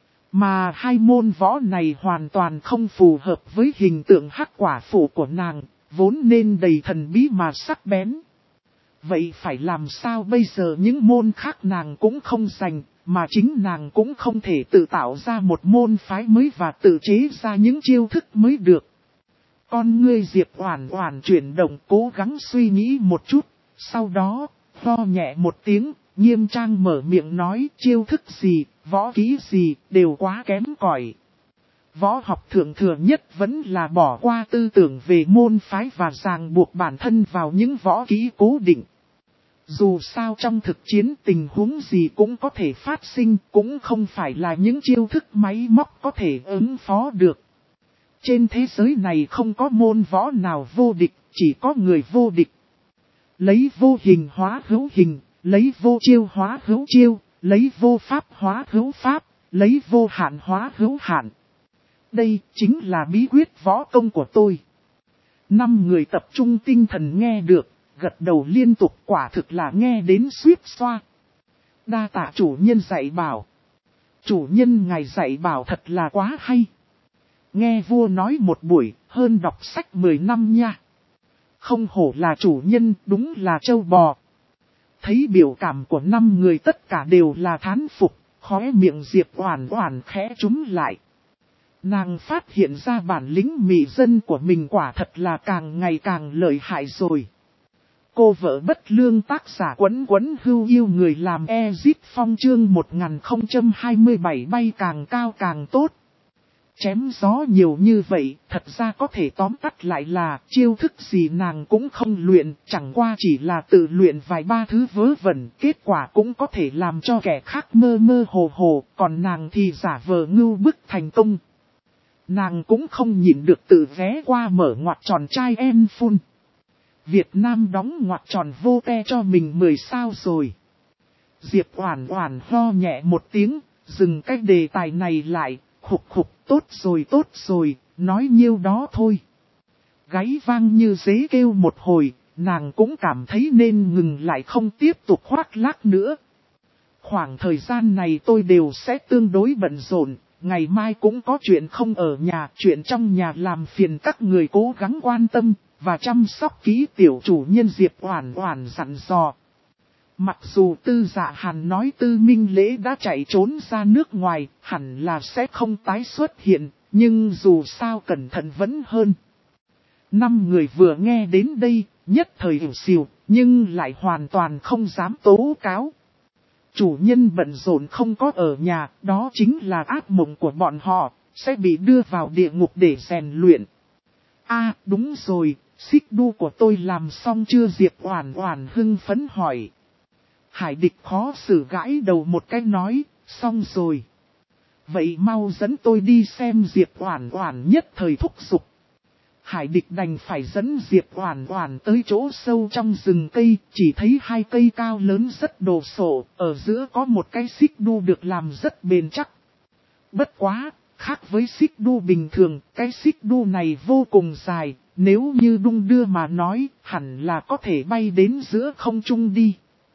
[SPEAKER 1] Mà hai môn võ này hoàn toàn không phù hợp với hình tượng hắc quả phụ của nàng, vốn nên đầy thần bí mà sắc bén. Vậy phải làm sao bây giờ? Những môn khác nàng cũng không dành, mà chính nàng cũng không thể tự tạo ra một môn phái mới và tự chế ra những chiêu thức mới được. Con ngươi Diệp Oản Oản chuyển động, cố gắng suy nghĩ một chút, sau đó, ho nhẹ một tiếng, nghiêm trang mở miệng nói, chiêu thức gì, võ kỹ gì, đều quá kém cỏi. Võ học thượng thừa nhất vẫn là bỏ qua tư tưởng về môn phái và ràng buộc bản thân vào những võ kỹ cố định. Dù sao trong thực chiến tình huống gì cũng có thể phát sinh, cũng không phải là những chiêu thức máy móc có thể ứng phó được. Trên thế giới này không có môn võ nào vô địch, chỉ có người vô địch. Lấy vô hình hóa hữu hình, lấy vô chiêu hóa hữu chiêu, lấy vô pháp hóa hữu pháp, lấy vô hạn hóa hữu hạn. Đây chính là bí quyết võ công của tôi. 5 người tập trung tinh thần nghe được, gật đầu liên tục, quả thực là nghe đến suýt xoa. Đa tạ chủ nhân dạy bảo. Chủ nhân ngài dạy bảo thật là quá hay. Nghe vua nói một buổi, hơn đọc sách 10 năm nha. Không hổ là chủ nhân, đúng là trâu bò. Thấy biểu cảm của 5 người tất cả đều là thán phục, khóe miệng Diệp Oản Oản khẽ chúm lại. Nàng phát hiện ra bản lĩnh mị dân của mình quả thật là càng ngày càng lợi hại rồi. Cô vợ bất lương tác giả Quấn Quấn Hưu Yêu Người làm Ezit Phong chương 1027 bay càng cao càng tốt. Chém gió nhiều như vậy, thật ra có thể tóm tắt lại là chiêu thức gì nàng cũng không luyện, chẳng qua chỉ là tự luyện vài ba thứ vớ vẩn, kết quả cũng có thể làm cho kẻ khác mơ mơ hồ hồ, còn nàng thì giả vờ ngưu bức thành công. nàng cũng không nhịn được tự ghé qua mở ngoặc tròn trai em phun. Việt Nam đóng ngoặc tròn vô te cho mình 10 sao rồi. Diệp Oản Oản ho nhẹ một tiếng, dừng cái đề tài này lại, khục khục, tốt rồi, nói nhiêu đó thôi. Gáy vang như dế kêu một hồi, nàng cũng cảm thấy nên ngừng lại không tiếp tục khoác lác nữa. Khoảng thời gian này tôi đều sẽ tương đối bận rộn, ngày mai cũng có chuyện không ở nhà, chuyện trong nhà làm phiền các người cố gắng quan tâm, và chăm sóc kỹ tiểu chủ nhân. Diệp Oản Oản dặn dò. Mặc dù Tư Dạ Hàn nói Tư Minh Lễ đã chạy trốn ra nước ngoài, hẳn là sẽ không tái xuất hiện, nhưng dù sao cẩn thận vẫn hơn. 5 người vừa nghe đến đây, nhất thời hiểu xìu, nhưng lại hoàn toàn không dám tố cáo. Chủ nhân bận rộn không có ở nhà, đó chính là ác mộng của bọn họ, sẽ bị đưa vào địa ngục để rèn luyện. Đúng rồi, xích đu của tôi làm xong chưa? Diệp Oản Oản hưng phấn hỏi. Hải Địch khó xử gãi đầu một cái nói, xong rồi. Vậy mau dẫn tôi đi xem. Diệp Oản Oản nhất thời thúc giục. Hải Địch đành phải dẫn Diệp Oản Oản tới chỗ sâu trong rừng cây, chỉ thấy 2 cây cao lớn rất đồ sộ, ở giữa có một cái xích đu được làm rất bền chắc. Bất quá, khác với xích đu bình thường, cái xích đu này vô cùng dài, nếu như đung đưa mà nói, hẳn là có thể bay đến giữa không trung đi.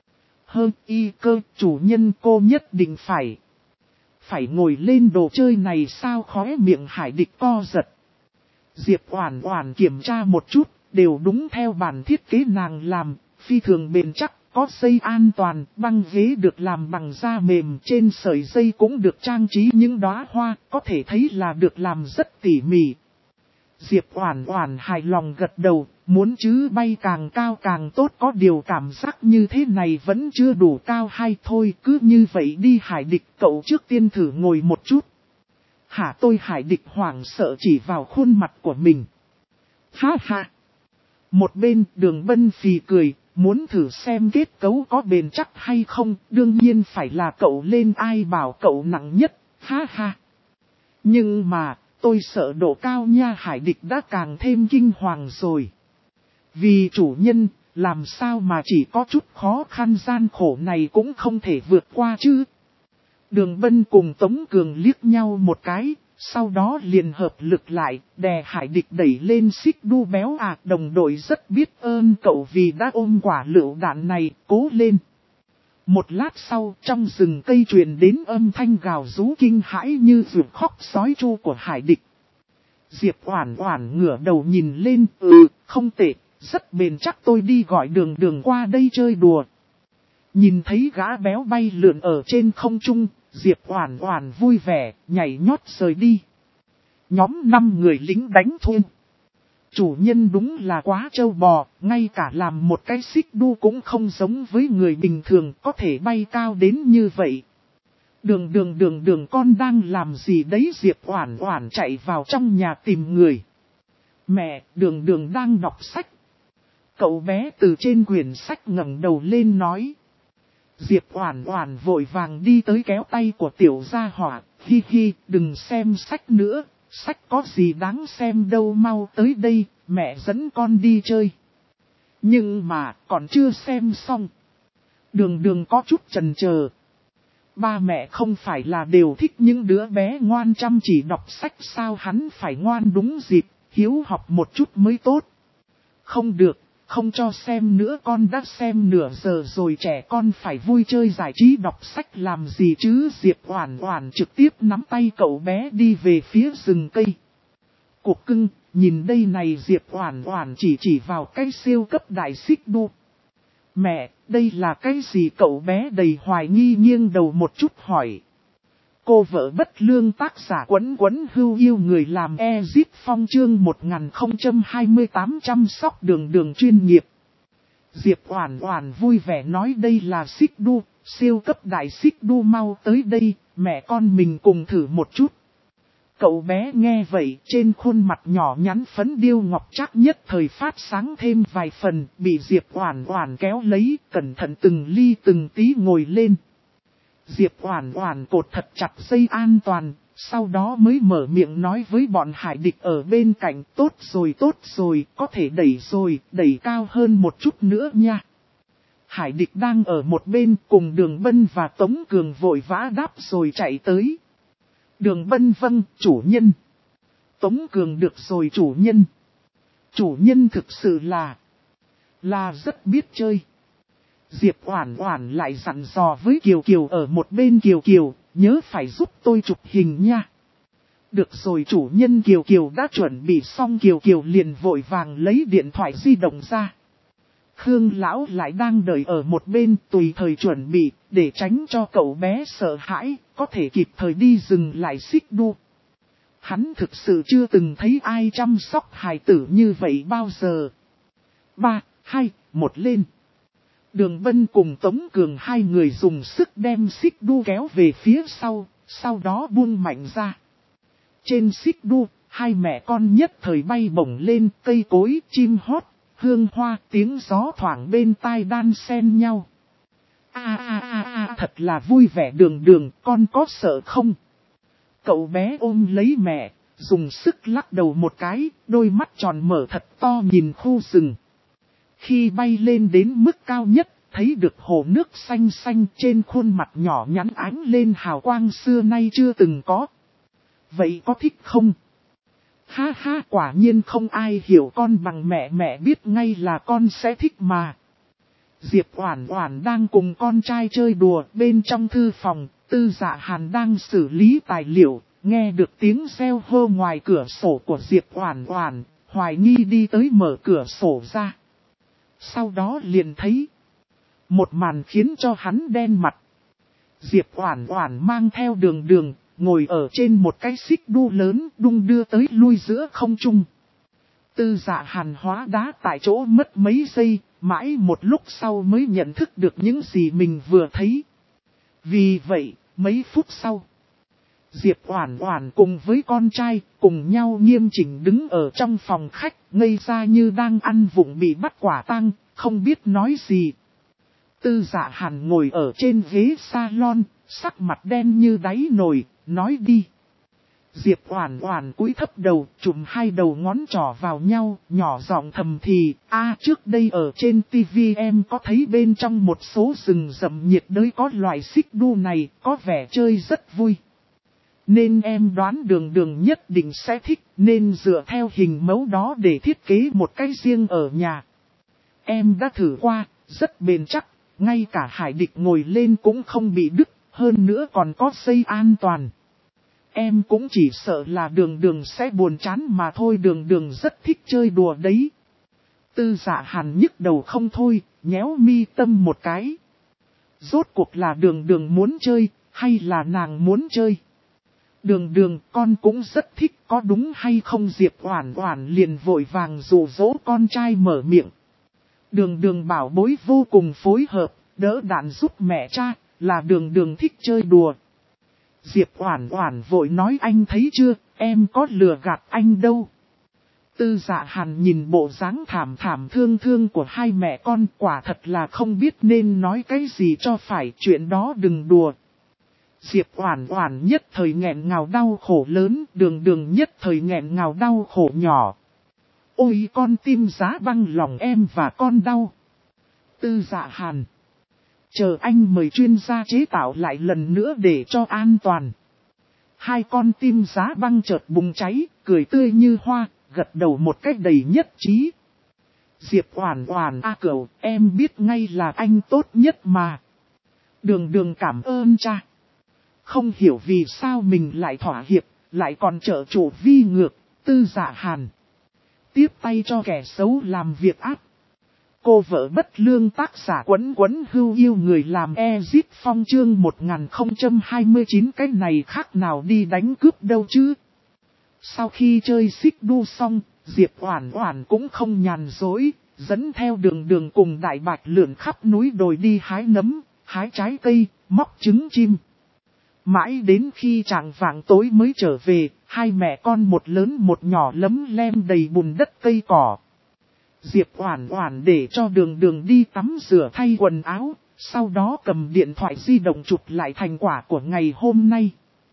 [SPEAKER 1] Y cơ, chủ nhân cô nhất định phải ngồi lên đồ chơi này sao? Khóe miệng Hải Địch co giật. Diệp Oản Oản kiểm tra một chút, đều đúng theo bản thiết kế nàng làm, phi thường bền chắc, có dây an toàn, băng ghế được làm bằng da mềm, trên sợi dây cũng được trang trí những đóa hoa, có thể thấy là được làm rất tỉ mỉ. Diệp Oản Oản hài lòng gật đầu, muốn chứ bay càng cao càng tốt, có điều cảm giác như thế này vẫn chưa đủ cao hay thôi, cứ như vậy đi. Hải Địch, cậu trước tiên thử ngồi một chút. Hả? Tôi? Hải Địch hoảng sợ chỉ vào khuôn mặt của mình. Ha ha! Một bên Đường Bân phì cười, muốn thử xem kết cấu có bền chắc hay không, đương nhiên phải là cậu lên, ai bảo cậu nặng nhất, ha ha! Nhưng mà, tôi sợ độ cao nha. Hải Địch đã càng thêm kinh hoàng rồi. Vì chủ nhân, làm sao mà chỉ có chút khó khăn gian khổ này cũng không thể vượt qua chứ? Đường Bân cùng Tống Cường liếc nhau một cái, sau đó liền hợp lực lại, đè Hải Địch đẩy lên xích đu béo. Đồng đội rất biết ơn cậu vì đã ôm quả lựu đạn này, cố lên. Một lát sau, trong rừng cây truyền đến âm thanh gào rú kinh hãi như ruột khóc sói chu của Hải Địch. Diệp Oản Oản ngửa đầu nhìn lên, không tệ, rất bền chắc, tôi đi gọi Đường Đường qua đây chơi đùa. Nhìn thấy gã béo bay lượn ở trên không trung, Diệp Oản Oản vui vẻ, nhảy nhót rời đi. Nhóm 5 người lính đánh thuê. Chủ nhân đúng là quá trâu bò, ngay cả làm một cái xích đu cũng không giống với người bình thường, có thể bay cao đến như vậy. Đường con đang làm gì đấy? Diệp Oản Oản chạy vào trong nhà tìm người. Mẹ, Đường đang đọc sách. Cậu bé từ trên quyển sách ngẩng đầu lên nói. Diệp Oản Oản vội vàng đi tới kéo tay của tiểu gia hỏa, hi hi, đừng xem sách nữa, sách có gì đáng xem đâu, mau tới đây, mẹ dẫn con đi chơi. Nhưng mà, còn chưa xem xong. Đường có chút chần chờ. Ba mẹ không phải là đều thích những đứa bé ngoan chăm chỉ đọc sách sao? Hắn phải ngoan đúng dịp, hiếu học một chút mới tốt. Không được, không cho xem nữa, con đã xem nửa giờ rồi, trẻ con phải vui chơi giải trí, đọc sách làm gì chứ? Diệp Oản Oản trực tiếp nắm tay cậu bé đi về phía rừng cây. Cục cưng, nhìn đây này. Diệp Oản Oản chỉ vào cái siêu cấp đại xích đu. Mẹ, đây là cái gì? Cậu bé đầy hoài nghi nghiêng đầu một chút hỏi. Cô vợ bất lương, tác giả Quấn Quấn Hưu Yêu người làm Ezip Phong, chương 1028 chăm sóc Đường chuyên nghiệp. Diệp Oản Oản vui vẻ nói đây là xích đu, siêu cấp đại xích đu, mau tới đây, mẹ con mình cùng thử một chút. Cậu bé nghe vậy, trên khuôn mặt nhỏ nhắn phấn điêu ngọc trác nhất thời phát sáng thêm vài phần, bị Diệp Oản Oản kéo lấy, cẩn thận từng ly từng tí ngồi lên. Diệp Oản Oản cột thật chặt dây an toàn, Sau đó mới mở miệng nói với bọn hải địch ở bên cạnh, tốt rồi, có thể đẩy rồi, đẩy cao hơn một chút nữa nha. Hải địch đang ở một bên cùng Đường Bân và Tống Cường vội vã đáp rồi chạy tới. Đường Bân vâng, chủ nhân. Tống Cường được rồi chủ nhân. Chủ nhân thực sự là rất biết chơi. Diệp Oản Oản lại dặn dò với Kiều Kiều ở một bên, Kiều Kiều, nhớ phải giúp tôi chụp hình nha. Được rồi chủ nhân. Kiều Kiều đã chuẩn bị xong. Kiều Kiều liền vội vàng lấy điện thoại di động ra. Khương lão lại đang đợi ở một bên tùy thời chuẩn bị, để tránh cho cậu bé sợ hãi, có thể kịp thời đi dừng lại xích đu. Hắn thực sự chưa từng thấy ai chăm sóc hài tử như vậy bao giờ. 3, 2, 1 lên. Đường Bân cùng Tống Cường hai người dùng sức đem xích đu kéo về phía sau đó buông mạnh ra. Trên xích đu, hai mẹ con nhất thời bay bổng lên, cây cối, chim hót, hương hoa, tiếng gió thoảng bên tai đan xen nhau. Thật là vui vẻ. Đường, con có sợ không? Cậu bé ôm lấy mẹ, dùng sức lắc đầu một cái, đôi mắt tròn mở thật to nhìn khu rừng. Khi bay lên đến mức cao nhất, thấy được hồ nước xanh xanh, trên khuôn mặt nhỏ nhắn ánh lên hào quang xưa nay chưa từng có. Vậy có thích không? Ha ha, quả nhiên không ai hiểu con bằng mẹ, mẹ biết ngay là con sẽ thích mà. Diệp Oản Oản đang cùng con trai chơi đùa bên trong thư phòng, Tư Dạ Hàn đang xử lý tài liệu, nghe được tiếng reo hô ngoài cửa sổ của Diệp Oản Oản, hoài nghi đi tới mở cửa sổ ra. Sau đó liền thấy một màn khiến cho hắn đen mặt. Diệp Oản Oản mang theo Đường, ngồi ở trên một cái xích đu lớn đung đưa tới lui giữa không trung. Tư Dạ Hàn hóa đá tại chỗ mất mấy giây, mãi một lúc sau mới nhận thức được những gì mình vừa thấy. Vì vậy, mấy phút sau, Diệp Oản Oản cùng với con trai cùng nhau nghiêm chỉnh đứng ở trong phòng khách, ngây ra như đang ăn vụng bị bắt quả tang, không biết nói gì. Tư Dạ Hàn ngồi ở trên ghế salon, sắc mặt đen như đáy nồi, nói đi. Diệp Oản Oản cúi thấp đầu, chụm hai đầu ngón trỏ vào nhau, nhỏ giọng thầm thì, trước đây ở trên TV em có thấy bên trong một số rừng rậm nhiệt đới có loại xích đu này, có vẻ chơi rất vui. Nên em đoán Đường nhất định sẽ thích, nên dựa theo hình mẫu đó để thiết kế một cái riêng ở nhà. Em đã thử qua, rất bền chắc, ngay cả hải địch ngồi lên cũng không bị đứt, hơn nữa còn có dây an toàn. Em cũng chỉ sợ là Đường sẽ buồn chán mà thôi. Đường rất thích chơi đùa đấy. Tư Dạ Hàn nhức đầu không thôi, nhéo mi tâm một cái. Rốt cuộc là Đường muốn chơi, hay là nàng muốn chơi? Đường, con cũng rất thích, có đúng hay không? Diệp Oản Oản liền vội vàng dụ dỗ con trai mở miệng. Đường bảo bối vô cùng phối hợp, đỡ đạn giúp mẹ cha, là Đường thích chơi đùa. Diệp Oản Oản vội nói, anh thấy chưa, em có lừa gạt anh đâu. Tư Dạ Hàn nhìn bộ dáng thảm thương của hai mẹ con, quả thật là không biết nên nói cái gì cho phải, chuyện đó đừng đùa. Diệp Oản Oản nhất thời nghẹn ngào đau khổ lớn, Đường nhất thời nghẹn ngào đau khổ nhỏ. Ôi con tim giá băng lòng em và con đau. Tư Dạ Hàn, chờ anh mời chuyên gia chế tạo lại lần nữa để cho an toàn. Hai con tim giá băng chợt bùng cháy, cười tươi như hoa, gật đầu một cách đầy nhất trí. Diệp Oản Oản, cậu, em biết ngay là anh tốt nhất mà. Đường cảm ơn cha. Không hiểu vì sao mình lại thỏa hiệp, lại còn trợ chủ vi ngược. Tư Dạ Hàn, tiếp tay cho kẻ xấu làm việc ác. Cô vợ bất lương, tác giả Quấn Hưu yêu người làm Ezit Phong chương 1029. Cái này khác nào đi đánh cướp đâu chứ. Sau khi chơi xích đu xong, Diệp Oản Oản cũng không nhàn rỗi, dẫn theo Đường cùng Đại Bạch lượn khắp núi đồi đi hái nấm, hái trái cây, móc trứng chim. Mãi đến khi chạng vạng tối mới trở về, hai mẹ con một lớn một nhỏ lấm lem đầy bùn đất cây cỏ. Diệp Oản Oản để cho Đường đi tắm rửa thay quần áo, sau đó cầm điện thoại di động chụp lại thành quả của ngày hôm nay.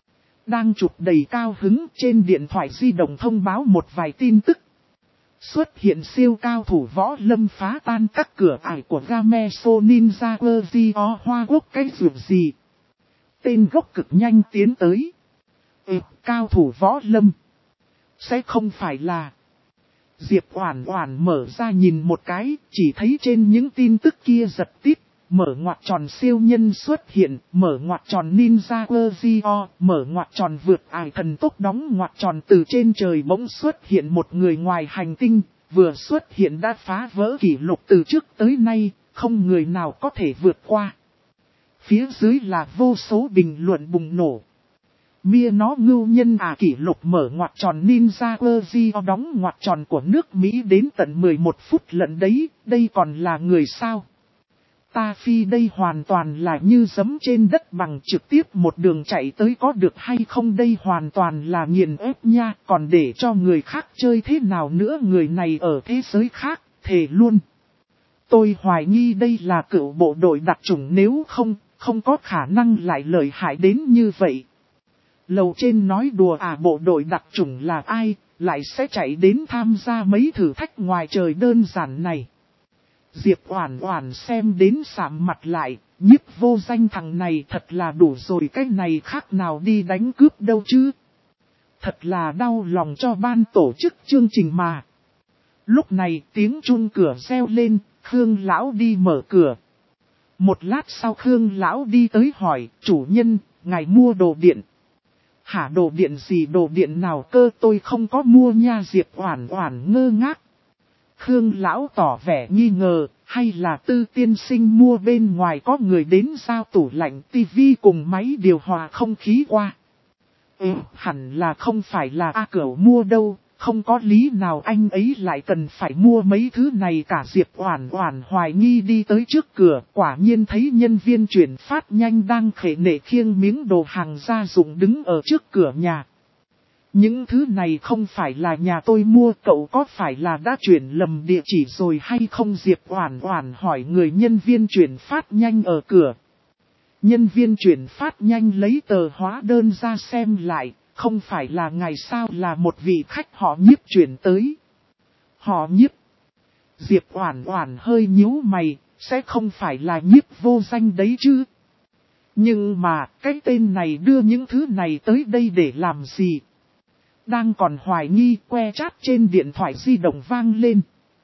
[SPEAKER 1] Đang chụp đầy cao hứng trên điện thoại di động thông báo một vài tin tức. Xuất hiện siêu cao thủ võ lâm phá tan các cửa ải của Gameso Ninja Warrior Hoa Quốc cái dụng gì. Tên gốc cực nhanh tiến tới. Cao thủ võ lâm. Sẽ không phải là... Diệp Oản Oản mở ra nhìn một cái, chỉ thấy trên những tin tức kia giật tít, mở ngoặc tròn siêu nhân xuất hiện, mở ngoặc tròn Ninja Warrior, mở ngoặc tròn vượt ải thần tốc đóng ngoặc tròn từ trên trời bỗng xuất hiện một người ngoài hành tinh, vừa xuất hiện đã phá vỡ kỷ lục từ trước tới nay, không người nào có thể vượt qua. Phía dưới là vô số bình luận bùng nổ. Mia nó ngưu nhân kỷ lục mở ngoặc tròn Ninja Warrior đóng ngoặc tròn của nước Mỹ đến tận 11 phút lận đấy, đây còn là người sao? Ta phi đây hoàn toàn là như giẫm trên đất bằng trực tiếp một đường chạy tới có được hay không đây hoàn toàn là nghiền ép nha, còn để cho người khác chơi thế nào nữa người này ở thế giới khác, thề luôn. Tôi hoài nghi đây là cựu bộ đội đặc chủng nếu không có khả năng lại lợi hại đến như vậy. Lầu trên nói đùa bộ đội đặc chủng là ai, lại sẽ chạy đến tham gia mấy thử thách ngoài trời đơn giản này. Diệp Oản Oản xem đến sạm mặt lại, Nhiếp Vô Danh thằng này thật là đủ rồi, cái này khác nào đi đánh cướp đâu chứ. Thật là đau lòng cho ban tổ chức chương trình mà. Lúc này tiếng chuông cửa reo lên, Khương Lão đi mở cửa. Một lát sau Khương Lão đi tới hỏi, chủ nhân, ngài mua đồ điện. Hả đồ điện gì đồ điện nào cơ tôi không có mua nha Diệp Oản Oản ngơ ngác. Khương Lão tỏ vẻ nghi ngờ, hay là Tư tiên sinh mua bên ngoài có người đến giao tủ lạnh tivi cùng máy điều hòa không khí qua. Hẳn là không phải là Cửu mua đâu, không có lý nào anh ấy lại cần phải mua mấy thứ này cả. Diệp Oản Oản hoài nghi đi tới trước cửa, quả nhiên thấy nhân viên chuyển phát nhanh đang khệ nệ khiêng miếng đồ hàng gia dụng đứng ở trước cửa nhà. Những thứ này không phải là nhà tôi mua, cậu có phải là đã chuyển lầm địa chỉ rồi hay không? Diệp Oản Oản hỏi người nhân viên chuyển phát nhanh ở cửa. Nhân viên chuyển phát nhanh lấy tờ hóa đơn ra xem lại, không phải là ngày sao là một vị khách họ Nhiếp chuyển tới. Họ Nhiếp. Diệp Oản Oản hơi nhíu mày, sẽ không phải là Nhiếp Vô Danh đấy chứ. Nhưng mà cái tên này đưa những thứ này tới đây để làm gì? Đang còn hoài nghi, que chat trên điện thoại di động vang lên.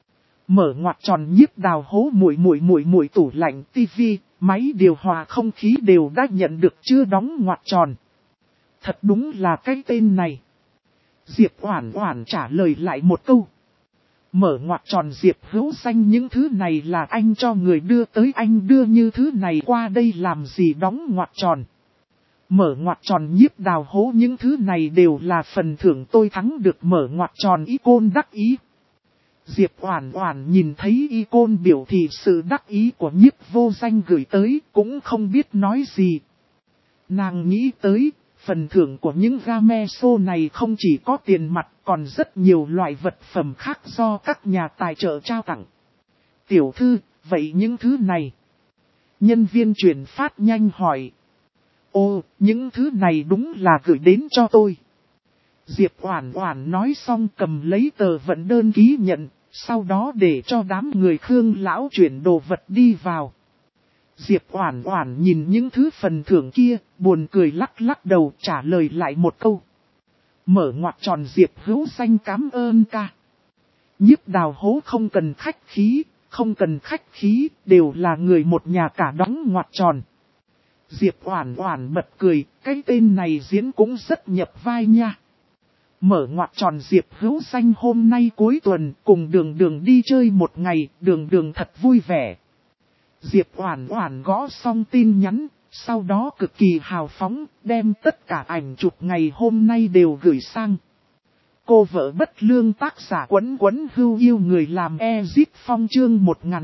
[SPEAKER 1] Mở ngoặc tròn Nhiếp đào hố muội tủ lạnh tivi, máy điều hòa không khí đều đã nhận được chưa đóng ngoặc tròn. Thật đúng là cái tên này. Diệp Oản Oản trả lời lại một câu. Mở ngoặc tròn Diệp Hữu Danh những thứ này là anh cho người đưa tới, anh đưa như thứ này qua đây làm gì đóng ngoặc tròn. Mở ngoặc tròn Nhiếp đào hố những thứ này đều là phần thưởng tôi thắng được. Mở ngoặc tròn icon đắc ý. Diệp Oản Oản nhìn thấy icon biểu thị sự đắc ý của Nhiếp Vô Danh gửi tới cũng không biết nói gì. Nàng nghĩ tới, phần thưởng của những Gameso này không chỉ có tiền mặt còn rất nhiều loại vật phẩm khác do các nhà tài trợ trao tặng. Tiểu thư, vậy những thứ này? Nhân viên chuyển phát nhanh hỏi. Ô, những thứ này đúng là gửi đến cho tôi. Diệp Oản Oản nói xong cầm lấy tờ vận đơn ký nhận, sau đó để cho đám người Khương Lão chuyển đồ vật đi vào. Diệp Oản Oản nhìn những thứ phần thưởng kia, buồn cười lắc lắc đầu trả lời lại một câu. Mở ngoặc tròn Diệp Hữu Danh cảm ơn ca. Nhiếp đào hố không cần khách khí, không cần khách khí, đều là người một nhà cả đóng ngoặc tròn. Diệp Oản Oản bật cười, cái tên này diễn cũng rất nhập vai nha. Mở ngoặc tròn Diệp Hữu Danh hôm nay cuối tuần cùng Đường Đường đi chơi một ngày, Đường Đường thật vui vẻ. Diệp Oản Oản gõ xong tin nhắn, sau đó cực kỳ hào phóng, đem tất cả ảnh chụp ngày hôm nay đều gửi sang. Cô vợ bất lương tác giả Quấn Quấn Hưu yêu người làm Ezit Phong chương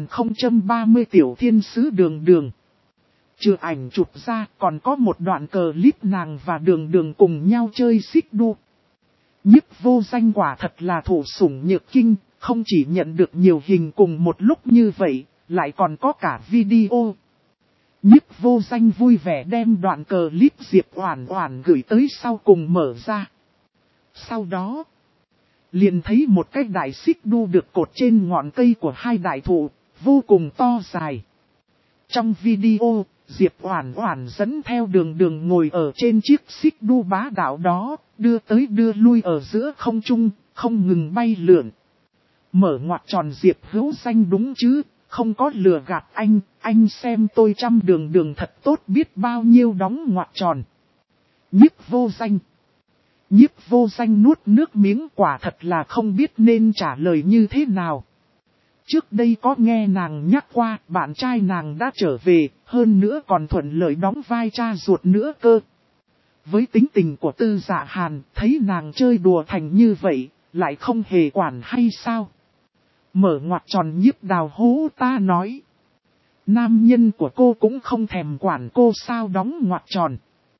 [SPEAKER 1] 1030 tiểu thiên sứ Đường Đường. Trừ ảnh chụp ra còn có một đoạn clip nàng và Đường Đường cùng nhau chơi xích đu. Nhiếp Vô Danh quả thật là thủ sủng nhược kinh, không chỉ nhận được nhiều hình cùng một lúc như vậy, lại còn có cả video. Nhiếp Vô Danh vui vẻ đem đoạn clip Diệp Oản Oản gửi tới sau cùng mở ra. Sau đó, liền thấy một cái đại xích đu được cột trên ngọn cây của hai đại thụ, vô cùng to dài. Trong video, Diệp Oản Oản dẫn theo Đường Đường ngồi ở trên chiếc xích đu bá đạo đó, đưa tới đưa lui ở giữa không trung, không ngừng bay lượn. Mở ngoặc tròn Diệp Hữu Danh đúng chứ, không có lừa gạt anh xem tôi chăm Đường Đường thật tốt biết bao nhiêu đóng ngoặc tròn. Nhiếp Vô Danh nuốt nước miếng, quả thật là không biết nên trả lời như thế nào. Trước đây có nghe nàng nhắc qua, bạn trai nàng đã trở về, hơn nữa còn thuận lợi đóng vai cha ruột nữa cơ. Với tính tình của Tư Dạ Hàn, thấy nàng chơi đùa thành như vậy, lại không hề quản hay sao? Mở ngoặc tròn Nhiếp Đào hú ta nói. Nam nhân của cô cũng không thèm quản cô sao đóng ngoặc tròn.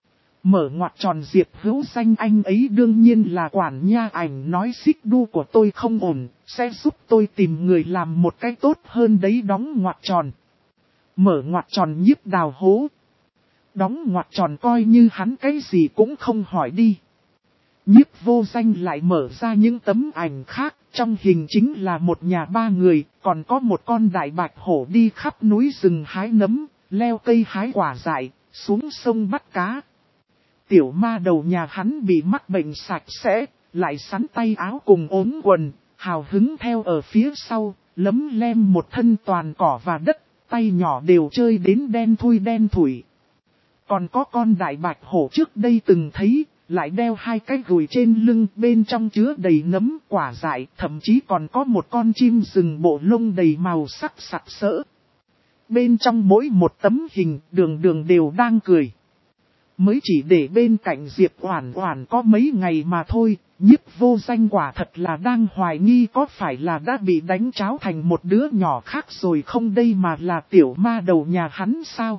[SPEAKER 1] Mở ngoặc tròn Diệp Hữu Danh anh ấy đương nhiên là quản nha, ảnh nói xích đu của tôi không ổn, sẽ giúp tôi tìm người làm một cái tốt hơn đấy đóng ngoặc tròn. Mở ngoặc tròn Nhiếp Đào hố. Đóng ngoặc tròn coi như hắn cái gì cũng không hỏi đi. Nhiếp Vô Danh lại mở ra những tấm ảnh khác, trong hình chính là một nhà ba người, còn có một con đại bạch hổ đi khắp núi rừng hái nấm, leo cây hái quả dại, xuống sông bắt cá. Tiểu ma đầu nhà hắn bị mắc bệnh sạch sẽ, lại sắn tay áo cùng ốm quần, hào hứng theo ở phía sau, lấm lem một thân toàn cỏ và đất, tay nhỏ đều chơi đến đen thủi. Còn có con đại bạch hổ trước đây từng thấy, lại đeo hai cái gùi trên lưng, bên trong chứa đầy nấm quả dại, thậm chí còn có một con chim rừng bộ lông đầy màu sắc sặc sỡ. Bên trong mỗi một tấm hình, Đường Đường đều đang cười. Mới chỉ để bên cạnh Diệp Oản Oản có mấy ngày mà thôi, Nhiếp Vô Danh quả thật là đang hoài nghi có phải là đã bị đánh tráo thành một đứa nhỏ khác rồi không đây mà là tiểu ma đầu nhà hắn sao?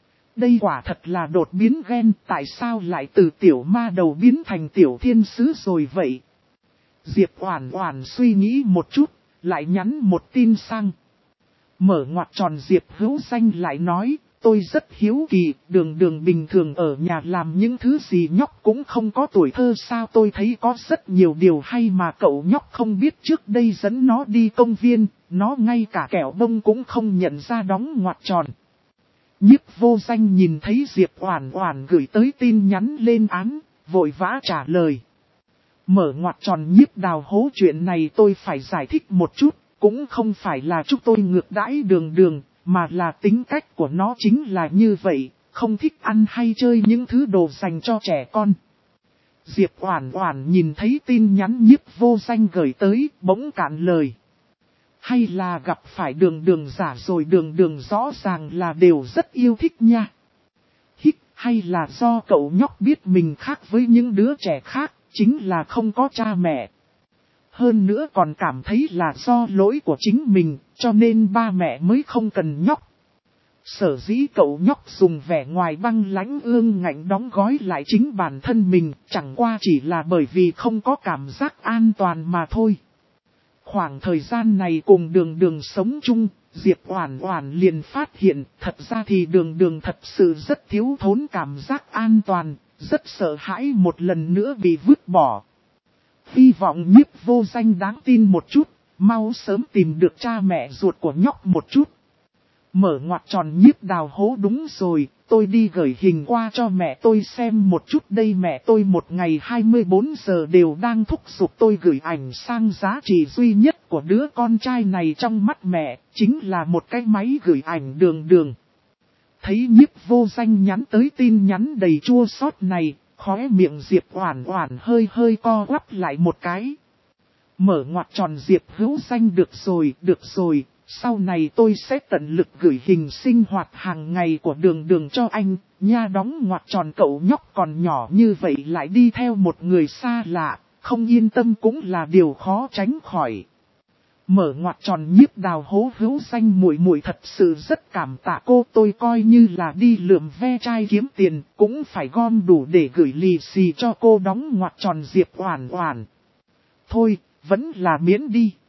[SPEAKER 1] Đây quả thật là đột biến gen, tại sao lại từ tiểu ma đầu biến thành tiểu thiên sứ rồi vậy? Diệp Oản Oản suy nghĩ một chút, lại nhắn một tin sang. Mở ngoặc tròn Diệp Hữu Danh lại nói, tôi rất hiếu kỳ, Đường Đường bình thường ở nhà làm những thứ gì nhóc cũng không có tuổi thơ sao, tôi thấy có rất nhiều điều hay mà cậu nhóc không biết. Trước đây dẫn nó đi công viên, nó ngay cả kẹo bông cũng không nhận ra đóng ngoặc tròn. Nhiếp Vô Danh nhìn thấy Diệp Oản Oản gửi tới tin nhắn lên án, vội vã trả lời. Mở ngoặc tròn Nhiếp Đào hố, chuyện này tôi phải giải thích một chút, cũng không phải là chúng tôi ngược đãi Đường Đường, mà là tính cách của nó chính là như vậy, không thích ăn hay chơi những thứ đồ dành cho trẻ con. Diệp Oản Oản nhìn thấy tin nhắn Nhiếp Vô Danh gửi tới, bỗng cạn lời. Hay là gặp phải Đường Đường giả rồi, Đường Đường rõ ràng là đều rất yêu thích nha. Hay là do cậu nhóc biết mình khác với những đứa trẻ khác, chính là không có cha mẹ. Hơn nữa còn cảm thấy là do lỗi của chính mình, cho nên ba mẹ mới không cần nhóc. Sở dĩ cậu nhóc dùng vẻ ngoài băng lãnh ương ngạnh đóng gói lại chính bản thân mình, chẳng qua chỉ là bởi vì không có cảm giác an toàn mà thôi. Khoảng thời gian này cùng Đường Đường sống chung, Diệp Oản Oản liền phát hiện, thật ra thì Đường Đường thật sự rất thiếu thốn cảm giác an toàn, rất sợ hãi một lần nữa bị vứt bỏ. Hy vọng Nhiếp Vô Danh đáng tin một chút, mau sớm tìm được cha mẹ ruột của nhóc một chút. Mở ngoặc tròn Nhiếp Đào hố, đúng rồi, tôi đi gửi hình qua cho mẹ tôi xem một chút đây, mẹ tôi một ngày 24 giờ đều đang thúc giục tôi gửi ảnh sang. Giá trị duy nhất của đứa con trai này trong mắt mẹ, chính là một cái máy gửi ảnh Đường Đường. Thấy Nhiếp Vô Danh nhắn tới tin nhắn đầy chua xót này, khóe miệng Diệp Oản Oản hơi co quắp lại một cái. Mở ngoặc tròn Diệp Hữu Danh, được rồi, sau này tôi sẽ tận lực gửi hình sinh hoạt hàng ngày của Đường Đường cho anh, nha. Đóng ngoặc tròn cậu nhóc còn nhỏ như vậy lại đi theo một người xa lạ, không yên tâm cũng là điều khó tránh khỏi. Mở ngoặc tròn Nhiếp Đào hố, Hữu Danh muội muội thật sự rất cảm tạ cô, tôi coi như là đi lượm ve chai kiếm tiền, cũng phải gom đủ để gửi lì xì cho cô. Đóng ngoặc tròn Diệp Oản Oản. Thôi, vẫn là miễn đi.